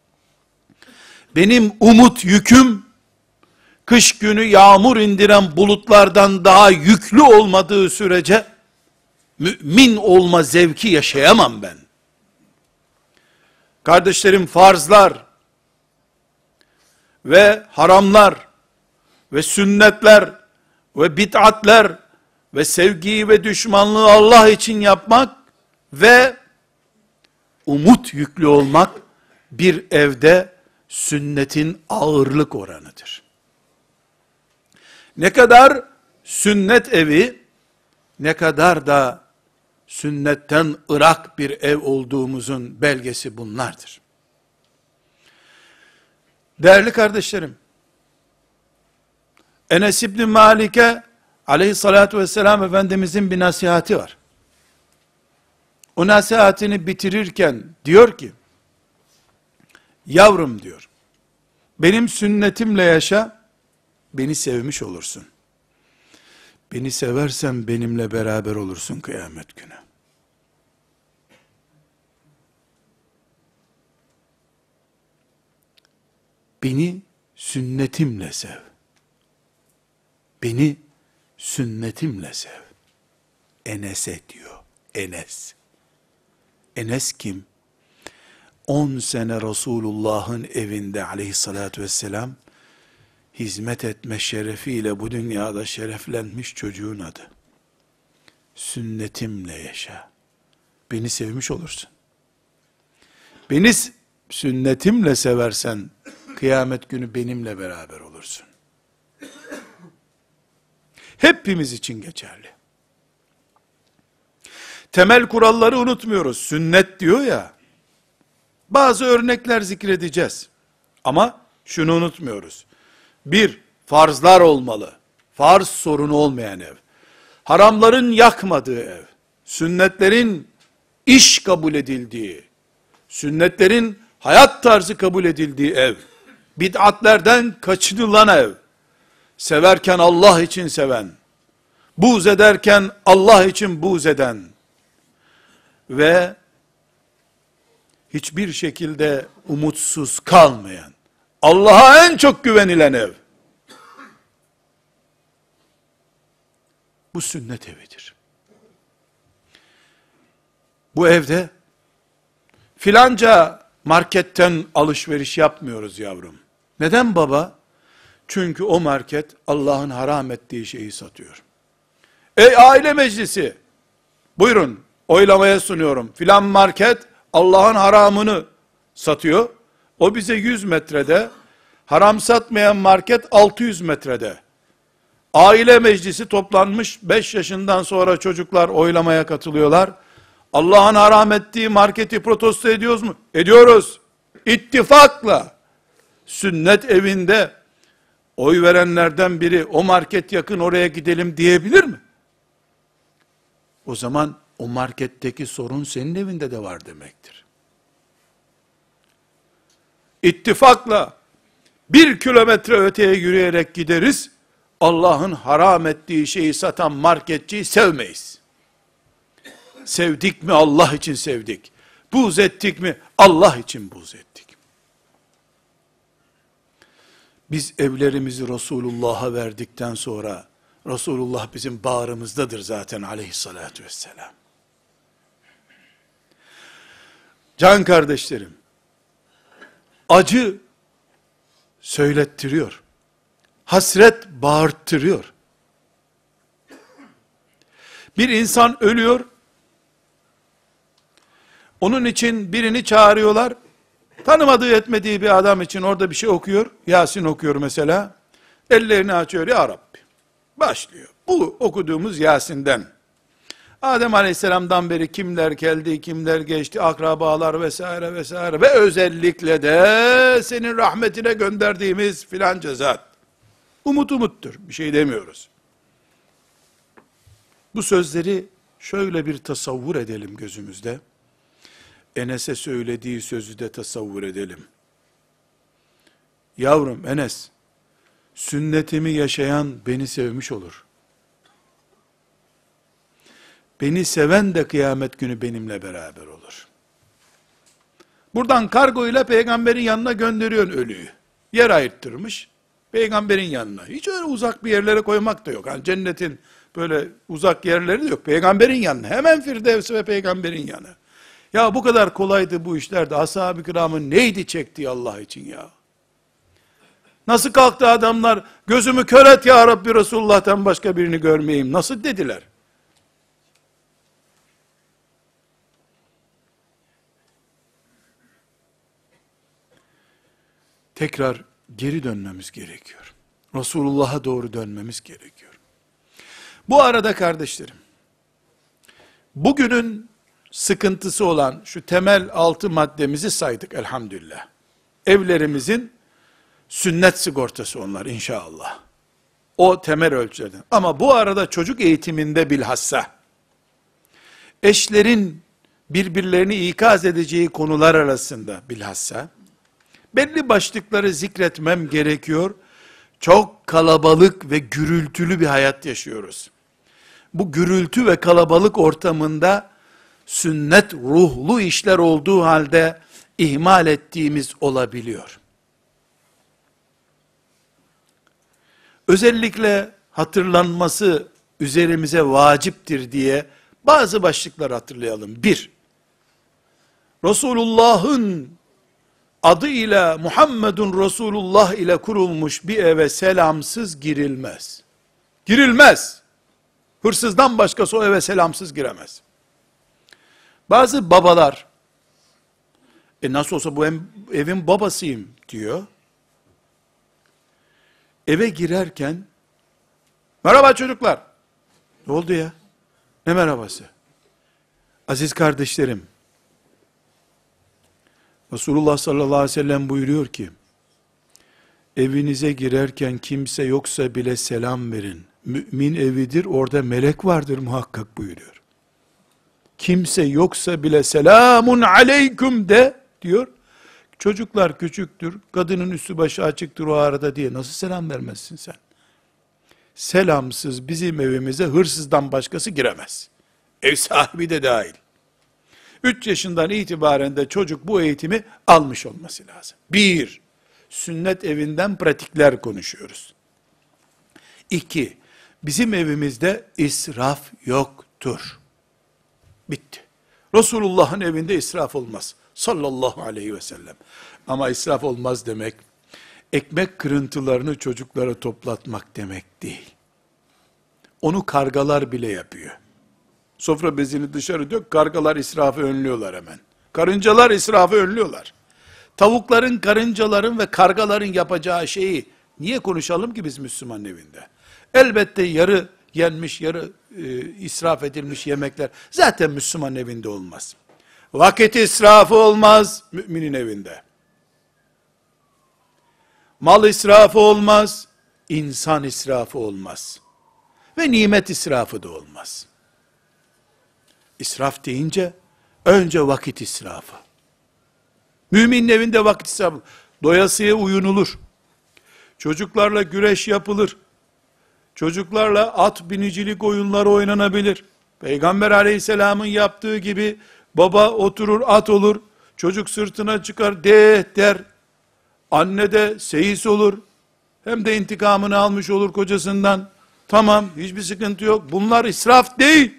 Benim umut yüküm, kış günü yağmur indiren bulutlardan daha yüklü olmadığı sürece, mümin olma zevki yaşayamam ben. Kardeşlerim, farzlar ve haramlar ve sünnetler ve bid'atler ve sevgiyi ve düşmanlığı Allah için yapmak ve umut yüklü olmak bir evde sünnetin ağırlık oranıdır. Ne kadar sünnet evi, ne kadar da sünnetten ırak bir ev olduğumuzun belgesi bunlardır. Değerli kardeşlerim, Enes İbni Malik'e aleyhissalatü vesselam Efendimizin bir nasihati var. O nasihatini bitirirken diyor ki, yavrum diyor, benim sünnetimle yaşa, beni sevmiş olursun. Beni seversen benimle beraber olursun kıyamet günü. Beni sünnetimle sev. Beni sünnetimle sev. Enes'e diyor. Enes. Enes kim? 10 sene Resulullah'ın evinde aleyhissalatü vesselam hizmet etme şerefiyle bu dünyada şereflenmiş çocuğun adı. Sünnetimle yaşa. Beni sevmiş olursun. Beni sünnetimle seversen kıyamet günü benimle beraber olursun. Hepimiz için geçerli. Temel kuralları unutmuyoruz. Sünnet diyor ya. Bazı örnekler zikredeceğiz. Ama şunu unutmuyoruz. Bir, farzlar olmalı. Farz sorunu olmayan ev. Haramların yakmadığı ev. Sünnetlerin iş kabul edildiği, sünnetlerin hayat tarzı kabul edildiği ev. Bid'atlerden kaçınılan ev. Severken Allah için seven, buğz ederken Allah için buğz eden ve hiçbir şekilde umutsuz kalmayan, Allah'a en çok güvenilen ev. Bu sünnet evidir. Bu evde filanca marketten alışveriş yapmıyoruz yavrum. Neden baba? Çünkü o market Allah'ın haram ettiği şeyi satıyor. Ey aile meclisi, buyurun oylamaya sunuyorum. Filan market Allah'ın haramını satıyor. O bize 100 metrede, haram satmayan market 600 metrede. Aile meclisi toplanmış, 5 yaşından sonra çocuklar oylamaya katılıyorlar. Allah'ın haram ettiği marketi protesto ediyoruz mu? Ediyoruz. İttifakla. Sünnet evinde oy verenlerden biri o market yakın oraya gidelim diyebilir mi? O zaman o marketteki sorun senin evinde de var demektir. İttifakla 1 kilometre öteye yürüyerek gideriz. Allah'ın haram ettiği şeyi satan marketçiyi sevmeyiz. Sevdik mi Allah için sevdik. Buğz ettik mi Allah için buğz ettik. Biz evlerimizi Resulullah'a verdikten sonra, Resulullah bizim bağrımızdadır zaten aleyhissalatü vesselam. Can kardeşlerim, acı söylettiriyor. Hasret bağırttırıyor. Bir insan ölüyor, onun için birini çağırıyorlar, tanımadığı etmediği bir adam için orada bir şey okuyor, Yasin okuyor mesela, ellerini açıyor, ya Rabbi, başlıyor. Bu okuduğumuz Yasin'den, Adem Aleyhisselam'dan beri kimler geldi, kimler geçti, akrabalar vesaire vesaire ve özellikle de senin rahmetine gönderdiğimiz filanca zat. Umuttur, bir şey demiyoruz. Bu sözleri şöyle bir tasavvur edelim gözümüzde. Enes'e söylediği sözü de tasavvur edelim. Yavrum Enes, sünnetimi yaşayan beni sevmiş olur. Beni seven de kıyamet günü benimle beraber olur. Buradan kargo ile peygamberin yanına gönderiyorsun ölüyü. Yer ayırttırmış, peygamberin yanına. Hiç öyle uzak bir yerlere koymak da yok. Yani cennetin böyle uzak yerleri de yok. Peygamberin yanına. Hemen Firdevs ve peygamberin yanı. Ya bu kadar kolaydı bu işler de ashab-ı kiramın neydi çektiği Allah için ya? Nasıl kalktı adamlar, gözümü kör et ya Rabbi Resulullah'tan başka birini görmeyeyim, nasıl dediler? Tekrar geri dönmemiz gerekiyor. Resulullah'a doğru dönmemiz gerekiyor. Bu arada kardeşlerim, bugünün sıkıntısı olan şu temel 6 maddemizi saydık elhamdülillah. Evlerimizin sünnet sigortası onlar inşallah. O temel ölçülerden. Ama bu arada çocuk eğitiminde bilhassa, eşlerin birbirlerini ikaz edeceği konular arasında bilhassa, belli başlıkları zikretmem gerekiyor. Çok kalabalık ve gürültülü bir hayat yaşıyoruz. Bu gürültü ve kalabalık ortamında, sünnet ruhlu işler olduğu halde, ihmal ettiğimiz olabiliyor. Özellikle hatırlanması üzerimize vaciptir diye, bazı başlıklar hatırlayalım. 1. Resulullah'ın adıyla Muhammedun Resulullah ile kurulmuş bir eve selamsız girilmez. Girilmez. Hırsızdan başkası o eve selamsız giremez. Bazı babalar, nasıl olsa bu evin babasıyım diyor. Eve girerken, merhaba çocuklar. Ne oldu ya? Ne merhabası? Aziz kardeşlerim, Resulullah sallallahu aleyhi ve sellem buyuruyor ki, evinize girerken kimse yoksa bile selam verin. Mümin evidir, orada melek vardır muhakkak buyuruyor. Kimse yoksa bile selamun aleyküm de diyor. Çocuklar küçüktür, kadının üstü başı açıktır o arada diye nasıl selam vermezsin sen? Selamsız bizim evimize hırsızdan başkası giremez. Ev sahibi de dahil. 3 yaşından itibaren de çocuk bu eğitimi almış olması lazım. 1. sünnet evinden pratikler konuşuyoruz. 2. Bizim evimizde israf yoktur. Bitti. Resulullah'ın evinde israf olmaz. Sallallahu aleyhi ve sellem. Ama israf olmaz demek, ekmek kırıntılarını çocuklara toplatmak demek değil. Onu kargalar bile yapıyor. Sofra bezini dışarı dök, kargalar israfı önlüyorlar hemen. Karıncalar israfı önlüyorlar. Tavukların, karıncaların ve kargaların yapacağı şeyi niye konuşalım ki biz Müslüman evinde? Elbette yarı yenmiş, yarı israf edilmiş yemekler zaten Müslüman evinde olmaz. Vakit israfı olmaz müminin evinde. Mal israfı olmaz, insan israfı olmaz. Ve nimet israfı da olmaz. İsraf deyince önce vakit israfı. Müminin evinde vakit israfı. Doyasıya uyunulur. Çocuklarla güreş yapılır. Çocuklarla at binicilik oyunları oynanabilir. Peygamber aleyhisselamın yaptığı gibi baba oturur at olur. Çocuk sırtına çıkar der. Anne de seyis olur. Hem de intikamını almış olur kocasından. Tamam, hiçbir sıkıntı yok. Bunlar israf değil.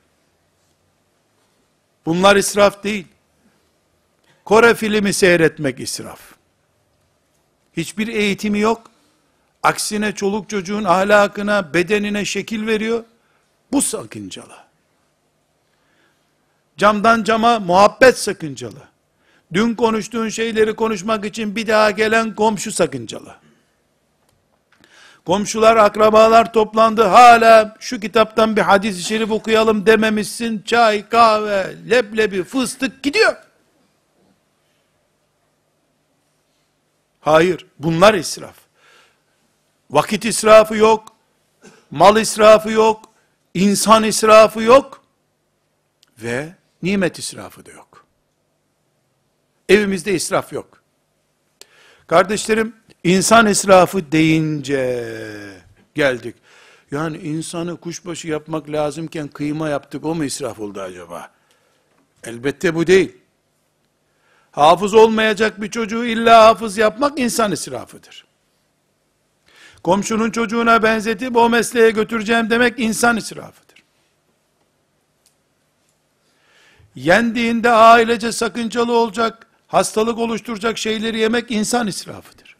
Bunlar israf değil. Kore filmi seyretmek israf. Hiçbir eğitimi yok. Aksine çoluk çocuğun ahlakına, bedenine şekil veriyor. Bu sakıncalı. Camdan cama muhabbet sakıncalı. Dün konuştuğun şeyleri konuşmak için bir daha gelen komşu sakıncalı. Komşular, akrabalar toplandı, hala şu kitaptan bir hadis-i şerif okuyalım dememişsin, çay, kahve, leblebi, fıstık gidiyor. Hayır, bunlar israf. Vakit israfı yok, mal israfı yok, insan israfı yok ve nimet israfı da yok. Evimizde israf yok. Kardeşlerim, insan israfı deyince geldik. Yani insanı kuşbaşı yapmak lazımken kıyma yaptık, o mu israf oldu acaba? Elbette bu değil. Hafız olmayacak bir çocuğu illa hafız yapmak insan israfıdır. Komşunun çocuğuna benzetip o mesleğe götüreceğim demek insan israfıdır. Yendiğinde ailece sakıncalı olacak, hastalık oluşturacak şeyleri yemek insan israfıdır.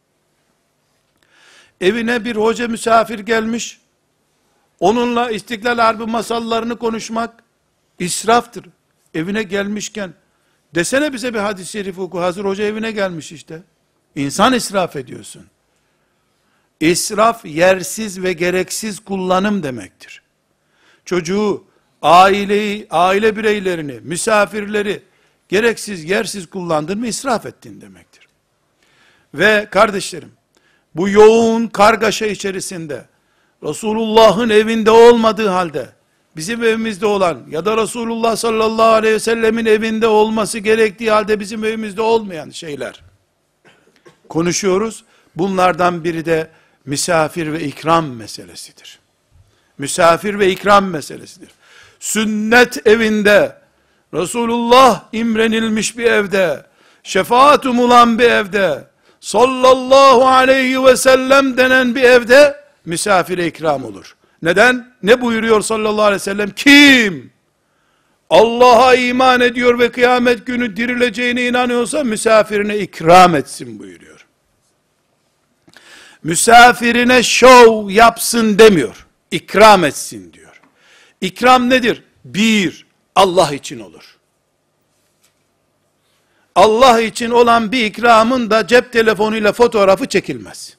Evine bir hoca misafir gelmiş, onunla İstiklal Harbi masallarını konuşmak israftır. Evine gelmişken, desene bize bir hadis-i şerif oku, hazır hoca evine gelmiş işte. İnsan israf ediyorsun. İsraf, yersiz ve gereksiz kullanım demektir. Çocuğu, aileyi, aile bireylerini, misafirleri, gereksiz, yersiz kullandın mı israf ettin demektir. Ve kardeşlerim, bu yoğun kargaşa içerisinde, Resulullah'ın evinde olmadığı halde, bizim evimizde olan ya da Resulullah sallallahu aleyhi ve sellemin evinde olması gerektiği halde bizim evimizde olmayan şeyler konuşuyoruz. Bunlardan biri de misafir ve ikram meselesidir. Misafir ve ikram meselesidir. Sünnet evinde, Resulullah imrenilmiş bir evde, şefaat umulan bir evde, sallallahu aleyhi ve sellem denen bir evde, misafire ikram olur. Neden? Ne buyuruyor sallallahu aleyhi ve sellem? Kim Allah'a iman ediyor ve kıyamet günü dirileceğine inanıyorsa, misafirine ikram etsin buyuruyor. Misafirine şov yapsın demiyor. İkram etsin diyor. İkram nedir? Bir, Allah için olur. Allah için olan bir ikramın da cep telefonuyla fotoğrafı çekilmez.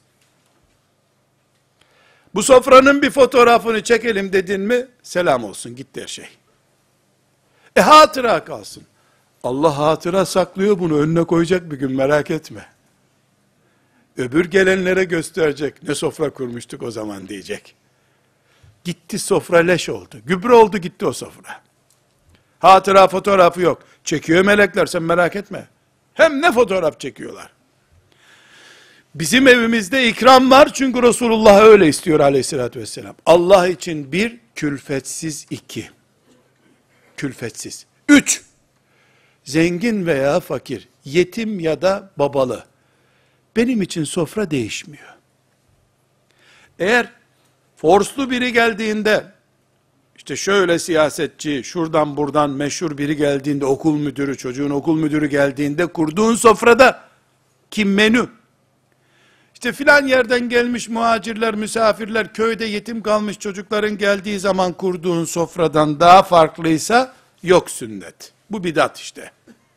Bu sofranın bir fotoğrafını çekelim dedin mi, selam olsun, gitti her şey. Hatıra kalsın. Allah hatıra saklıyor, bunu önüne koyacak bir gün, merak etme. Öbür gelenlere gösterecek, ne sofra kurmuştuk o zaman diyecek. Gitti sofra, leş oldu. Gübre oldu gitti o sofra. Hatıra fotoğrafı yok. Çekiyor melekler, sen merak etme. Hem ne fotoğraf çekiyorlar. Bizim evimizde ikram var çünkü Resulullah öyle istiyor aleyhissalatü vesselam. Allah için bir, külfetsiz; iki, külfetsiz; üç, zengin veya fakir, yetim ya da babalı, benim için sofra değişmiyor. Eğer forslu biri geldiğinde, işte şöyle siyasetçi, şuradan buradan meşhur biri geldiğinde, okul müdürü, çocuğun okul müdürü geldiğinde, kurduğun sofrada kim menü? İşte filan yerden gelmiş muhacirler, misafirler, köyde yetim kalmış çocukların geldiği zaman kurduğun sofradan daha farklıysa, yok sünnet. Bu bidat işte.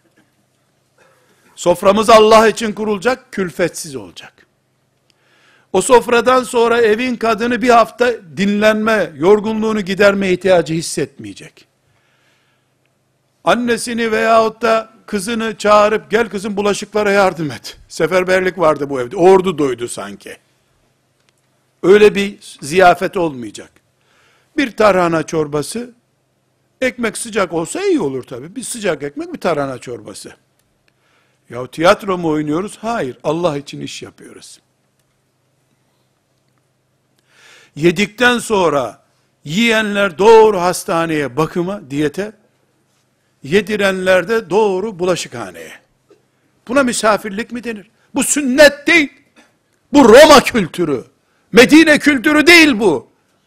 Soframız Allah için kurulacak, külfetsiz olacak. O sofradan sonra evin kadını bir hafta dinlenme, yorgunluğunu giderme ihtiyacı hissetmeyecek. Annesini veyahut da kızını çağırıp, gel kızım bulaşıklara yardım et. Seferberlik vardı bu evde, ordu doydu sanki. Öyle bir ziyafet olmayacak. Bir tarhana çorbası, ekmek sıcak olsa iyi olur tabii. Bir sıcak ekmek, bir tarhana çorbası. Ya tiyatro mu oynuyoruz? Hayır, Allah için iş yapıyoruz. Yedikten sonra yiyenler doğru hastaneye, bakıma, diyete, yedirenler de doğru bulaşıkhaneye. Buna misafirlik mi denir? Bu sünnet değil. Bu Roma kültürü. Medine kültürü değil bu.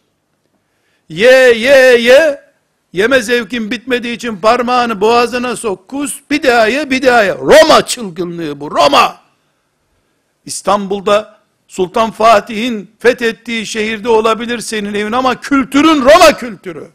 Ye. Yeme zevkin bitmediği için parmağını boğazına sok, kus, bir daha ye, bir daha ye. Roma çılgınlığı bu, Roma. İstanbul'da Sultan Fatih'in fethettiği şehirde olabilir senin evin ama kültürün Roma kültürü.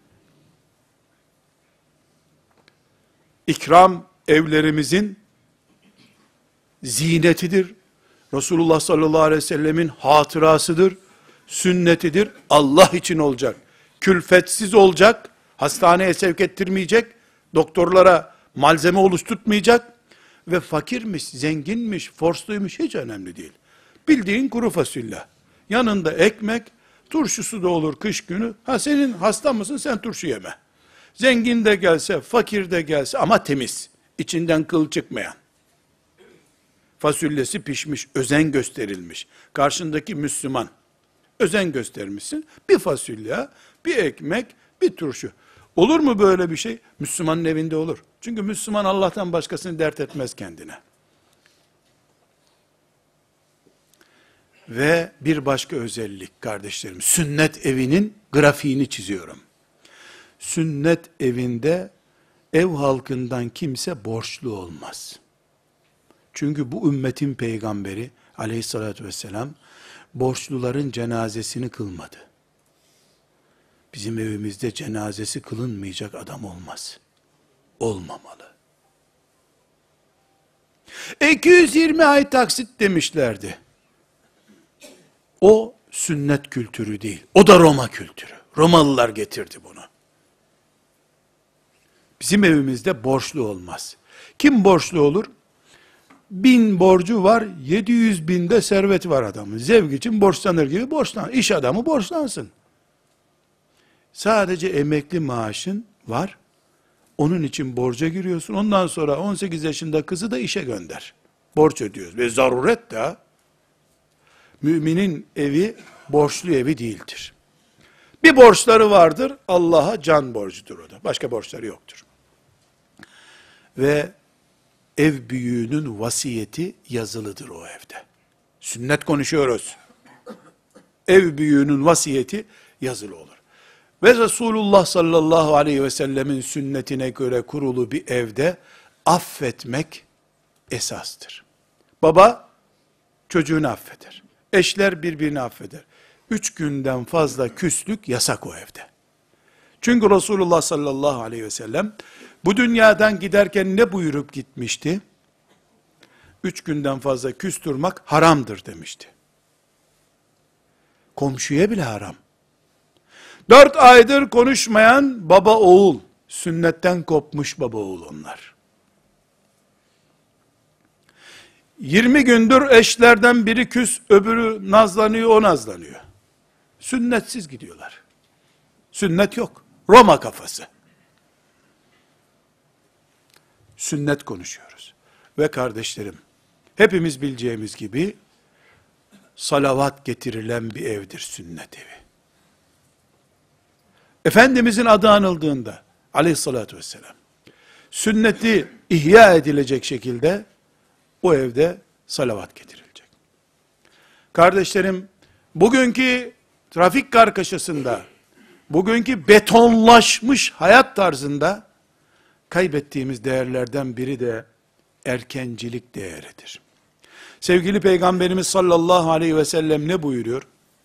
İkram evlerimizin zinetidir. Resulullah sallallahu aleyhi ve sellemin hatırasıdır, sünnetidir. Allah için olacak. Külfetsiz olacak. Hastaneye sevk ettirmeyecek. Doktorlara malzeme oluşturtmayacak. Ve fakirmiş, zenginmiş, forsluymuş hiç önemli değil. Bildiğin kuru fasulye. Yanında ekmek, turşusu da olur kış günü. Ha senin hasta mısın, sen turşu yeme. Zengin de gelse, fakir de gelse ama temiz. İçinden kıl çıkmayan. Fasulyesi pişmiş, özen gösterilmiş. Karşındaki Müslüman. Özen göstermişsin. Bir fasulye, bir ekmek, bir turşu. Olur mu böyle bir şey? Müslümanın evinde olur. Çünkü Müslüman Allah'tan başkasını dert etmez kendine. Ve bir başka özellik kardeşlerim, sünnet evinin grafiğini çiziyorum. Sünnet evinde ev halkından kimse borçlu olmaz. Çünkü bu ümmetin peygamberi aleyhissalatü vesselam borçluların cenazesini kılmadı. Bizim evimizde cenazesi kılınmayacak adam olmaz. Olmamalı. 220 ay taksit demişlerdi. O sünnet kültürü değil. O da Roma kültürü. Romalılar getirdi bunu. Bizim evimizde borçlu olmaz. Kim borçlu olur? 1000 borcu var, 700 binde serveti var adamın. Zevk için borçlanır gibi borçlanır. İş adamı borçlansın. Sadece emekli maaşın var. Onun için borca giriyorsun. Ondan sonra 18 yaşında kızı da işe gönder. Borç ödüyoruz. Ve zaruret de müminin evi borçlu evi değildir. Bir borçları vardır. Allah'a can borcudur o da. Başka borçları yoktur. Ve ev büyüğünün vasiyeti yazılıdır o evde. Sünnet konuşuyoruz. Ev büyüğünün vasiyeti yazılı olur. Ve Resulullah sallallahu aleyhi ve sellemin sünnetine göre kurulu bir evde affetmek esastır. Baba çocuğunu affeder. Eşler birbirini affeder. 3 günden fazla küslük yasak o evde. Çünkü Resulullah sallallahu aleyhi ve sellem bu dünyadan giderken ne buyurup gitmişti? 3 günden fazla küs durmak haramdır demişti. Komşuya bile haram. 4 aydır konuşmayan baba oğul, sünnetten kopmuş baba oğul onlar. 20 gündür eşlerden biri küs, öbürü nazlanıyor, o nazlanıyor. Sünnetsiz gidiyorlar. Sünnet yok. Roma kafası. Sünnet konuşuyoruz. Ve kardeşlerim, hepimiz bileceğimiz gibi, salavat getirilen bir evdir sünnet evi. Efendimizin adı anıldığında, aleyhissalatü vesselam, sünneti ihya edilecek şekilde, o evde salavat getirildi. Kardeşlerim, bugünkü trafik kargaşasında, bugünkü betonlaşmış hayat tarzında kaybettiğimiz değerlerden biri de erkencilik değeridir. Sevgili Peygamberimiz sallallahu aleyhi ve sellem ne buyuruyor?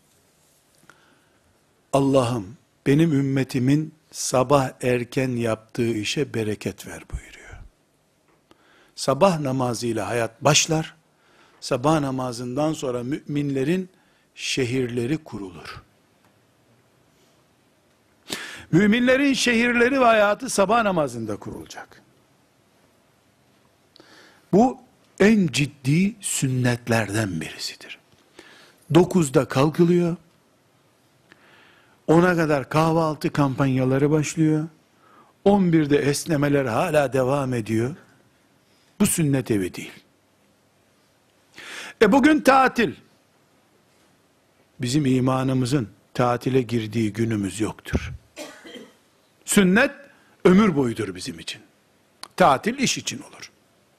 Allah'ım benim ümmetimin sabah erken yaptığı işe bereket ver buyuruyor. Sabah namazıyla hayat başlar. Sabah namazından sonra müminlerin şehirleri kurulur. Müminlerin şehirleri ve hayatı sabah namazında kurulacak. Bu en ciddi sünnetlerden birisidir. 9'da kalkılıyor. 10'a kadar kahvaltı kampanyaları başlıyor. 11'de esnemeler hala devam ediyor. Bu sünnet evi değil. Bugün tatil. Bizim imanımızın tatile girdiği günümüz yoktur. Sünnet ömür boyudur bizim için. Tatil iş için olur.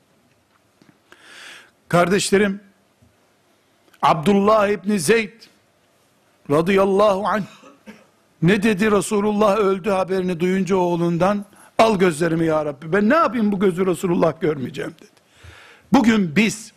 Kardeşlerim, Abdullah İbni Zeyd radıyallahu anh ne dedi Resulullah öldü haberini duyunca oğlundan? Al gözlerimi ya Rabbi, ben ne yapayım bu gözü Resulullah görmeyeceğim dedi. Bugün biz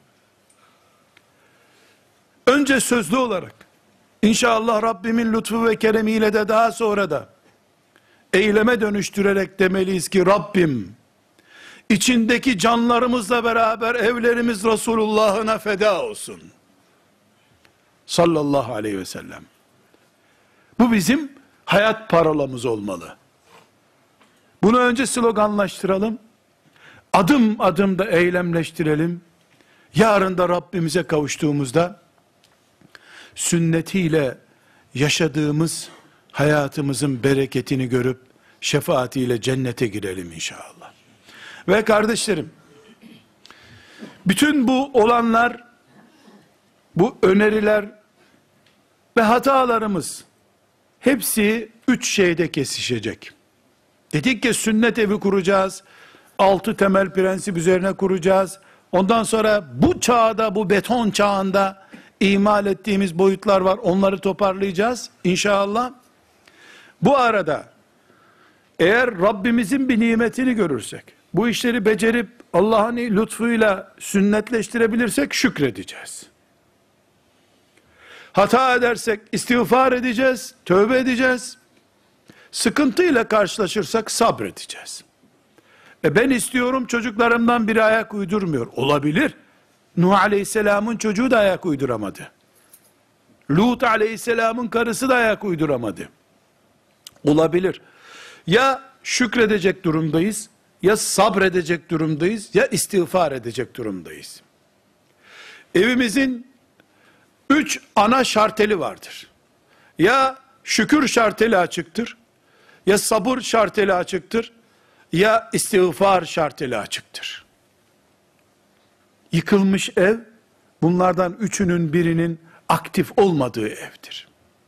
önce sözlü olarak inşallah Rabbimin lütfu ve keremiyle de daha sonra da eyleme dönüştürerek demeliyiz ki Rabbim içindeki canlarımızla beraber evlerimiz Resulullah'ına feda olsun. Sallallahu aleyhi ve sellem. Bu bizim hayat parolamız olmalı. Bunu önce sloganlaştıralım. Adım adım da eylemleştirelim. Yarın da Rabbimize kavuştuğumuzda sünnetiyle yaşadığımız hayatımızın bereketini görüp şefaatiyle cennete girelim inşallah. Ve kardeşlerim, bütün bu olanlar, bu öneriler ve hatalarımız hepsi 3 şeyde kesişecek. Dedik ki sünnet evi kuracağız. 6 temel prensip üzerine kuracağız. Ondan sonra bu çağda, bu beton çağında ihmal ettiğimiz boyutlar var. Onları toparlayacağız inşallah. Bu arada eğer Rabbimizin bir nimetini görürsek, bu işleri becerip Allah'ın lütfuyla sünnetleştirebilirsek şükredeceğiz. Hata edersek istiğfar edeceğiz, tövbe edeceğiz. Sıkıntıyla karşılaşırsak sabredeceğiz. Ben istiyorum, çocuklarımdan biri ayak uydurmuyor. Olabilir. Nuh Aleyhisselam'ın çocuğu da ayak uyduramadı. Lut Aleyhisselam'ın karısı da ayak uyduramadı. Olabilir. Ya şükredecek durumdayız, ya sabredecek durumdayız, ya istiğfar edecek durumdayız. Evimizin 3 ana şarteli vardır. Ya şükür şarteli açıktır, ya sabır şarteli açıktır, ya istiğfar şarteli açıktır. Yıkılmış ev, bunlardan üçünün birinin aktif olmadığı evdir.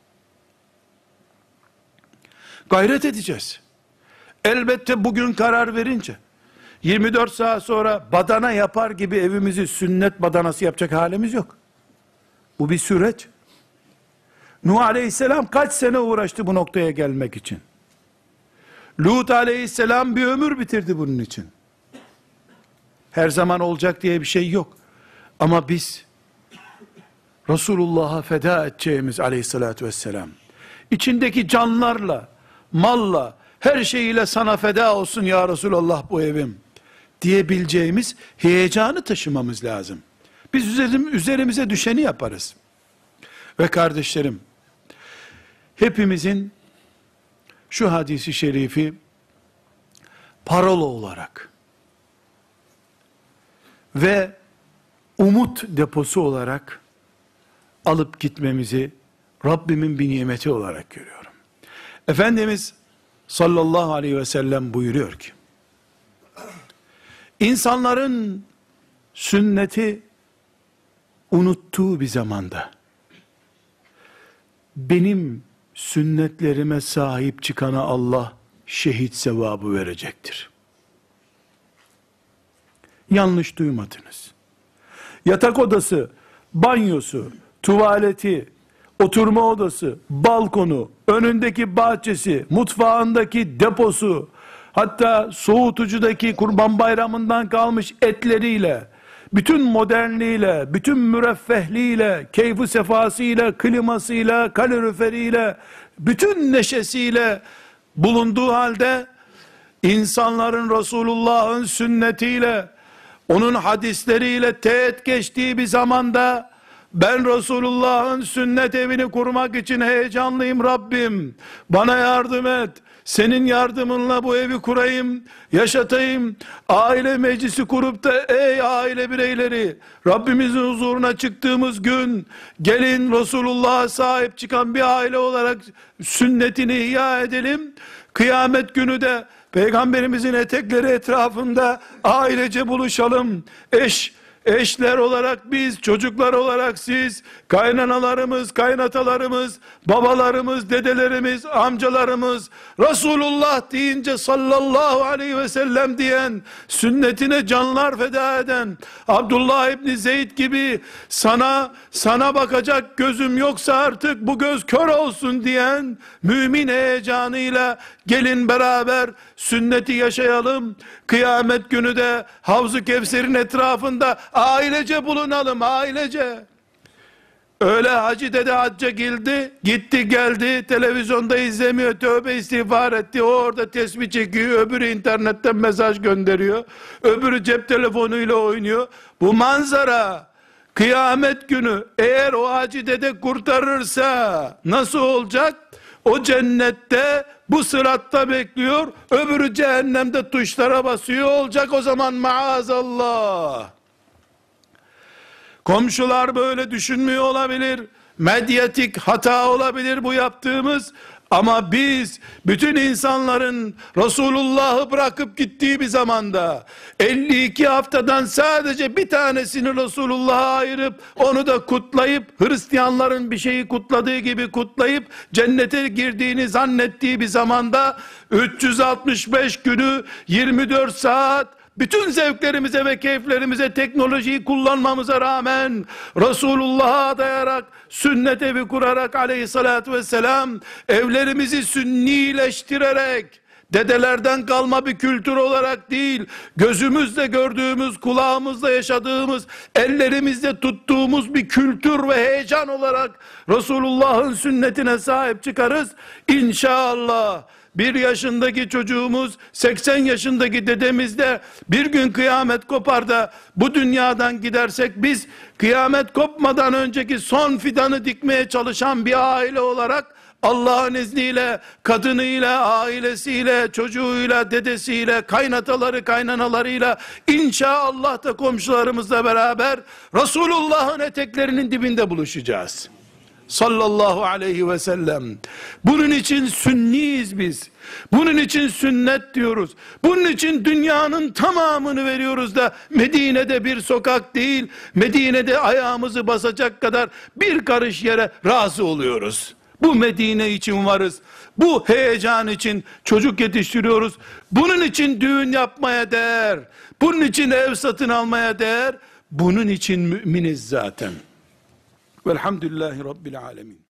Gayret edeceğiz. Elbette bugün karar verince, 24 saat sonra badana yapar gibi evimizi sünnet badanası yapacak halimiz yok. Bu bir süreç. Nuh Aleyhisselam kaç sene uğraştı bu noktaya gelmek için? Lut Aleyhisselam bir ömür bitirdi bunun için. Her zaman olacak diye bir şey yok. Ama biz Resulullah'a feda edeceğimiz Aleyhisselatü vesselam, içindeki canlarla, malla, her şeyiyle sana feda olsun ya Resulallah bu evim diyebileceğimiz heyecanı taşımamız lazım. Biz üzerimize düşeni yaparız. Ve kardeşlerim, hepimizin şu hadisi şerifi parola olarak ve umut deposu olarak alıp gitmemizi Rabbimin bir nimeti olarak görüyorum. Efendimiz sallallahu aleyhi ve sellem buyuruyor ki, insanların sünneti unuttuğu bir zamanda, benim sünnetlerime sahip çıkana Allah şehit sevabı verecektir. Yanlış duymadınız. Yatak odası, banyosu, tuvaleti, oturma odası, balkonu, önündeki bahçesi, mutfağındaki deposu, hatta soğutucudaki Kurban Bayramı'ndan kalmış etleriyle, bütün modernliğiyle, bütün müreffehliğiyle, keyfi sefasıyla, klimasıyla, kaloriferiyle, bütün neşesiyle bulunduğu halde, insanların Resulullah'ın sünnetiyle, onun hadisleriyle teğet geçtiği bir zamanda, ben Resulullah'ın sünnet evini kurmak için heyecanlıyım Rabbim, bana yardım et, senin yardımınla bu evi kurayım, yaşatayım, aile meclisi kurup da ey aile bireyleri, Rabbimizin huzuruna çıktığımız gün, gelin Resulullah'a sahip çıkan bir aile olarak sünnetini ihya edelim, kıyamet günü de Peygamberimizin etekleri etrafında ailece buluşalım, eşler olarak biz, çocuklar olarak siz, kaynanalarımız, kaynatalarımız, babalarımız, dedelerimiz, amcalarımız, Resulullah deyince sallallahu aleyhi ve sellem diyen, sünnetine canlar feda eden, Abdullah İbni Zeyd gibi sana bakacak gözüm yoksa artık bu göz kör olsun diyen, mümin heyecanıyla gelin beraber sünneti yaşayalım, kıyamet günü de Havz-ı Kevser'in etrafında ailece bulunalım, ailece. Öyle hacı dede hacca gitti geldi, televizyonda izlemiyor, tövbe istiğfar etti, o orada tesbih çekiyor, öbürü internetten mesaj gönderiyor, öbürü cep telefonuyla oynuyor. Bu manzara kıyamet günü eğer o hacı dede kurtarırsa nasıl olacak? O cennette, bu sıratta bekliyor, öbürü cehennemde tuşlara basıyor olacak o zaman maazallah. Komşular böyle düşünmüyor olabilir, medyatik hata olabilir bu yaptığımız, ama biz bütün insanların Resulullah'ı bırakıp gittiği bir zamanda 52 haftadan sadece bir tanesini Resulullah'a ayırıp onu da kutlayıp, Hristiyanların bir şeyi kutladığı gibi kutlayıp cennete girdiğini zannettiği bir zamanda 365 günü 24 saat bütün zevklerimize ve keyiflerimize teknolojiyi kullanmamıza rağmen Resulullah'a adayarak, sünnet evi kurarak aleyhissalatü vesselam, evlerimizi sünnileştirerek, dedelerden kalma bir kültür olarak değil, gözümüzle gördüğümüz, kulağımızla yaşadığımız, ellerimizle tuttuğumuz bir kültür ve heyecan olarak Resulullah'ın sünnetine sahip çıkarız. İnşallah 1 yaşındaki çocuğumuz 80 yaşındaki dedemizde bir gün kıyamet kopar da bu dünyadan gidersek, biz kıyamet kopmadan önceki son fidanı dikmeye çalışan bir aile olarak Allah'ın izniyle kadınıyla, ailesiyle, çocuğuyla, dedesiyle, kaynataları, kaynanalarıyla, inşallah da komşularımızla beraber Resulullah'ın eteklerinin dibinde buluşacağız. Sallallahu aleyhi ve sellem. Bunun için sünniyiz biz. Bunun için sünnet diyoruz. Bunun için dünyanın tamamını veriyoruz da Medine'de bir sokak değil, Medine'de ayağımızı basacak kadar bir karış yere razı oluyoruz. Bu Medine için varız. Bu heyecan için çocuk yetiştiriyoruz. Bunun için düğün yapmaya değer. Bunun için ev satın almaya değer. Bunun için müminiz zaten. Velhamdülillahi Rabbil alemin.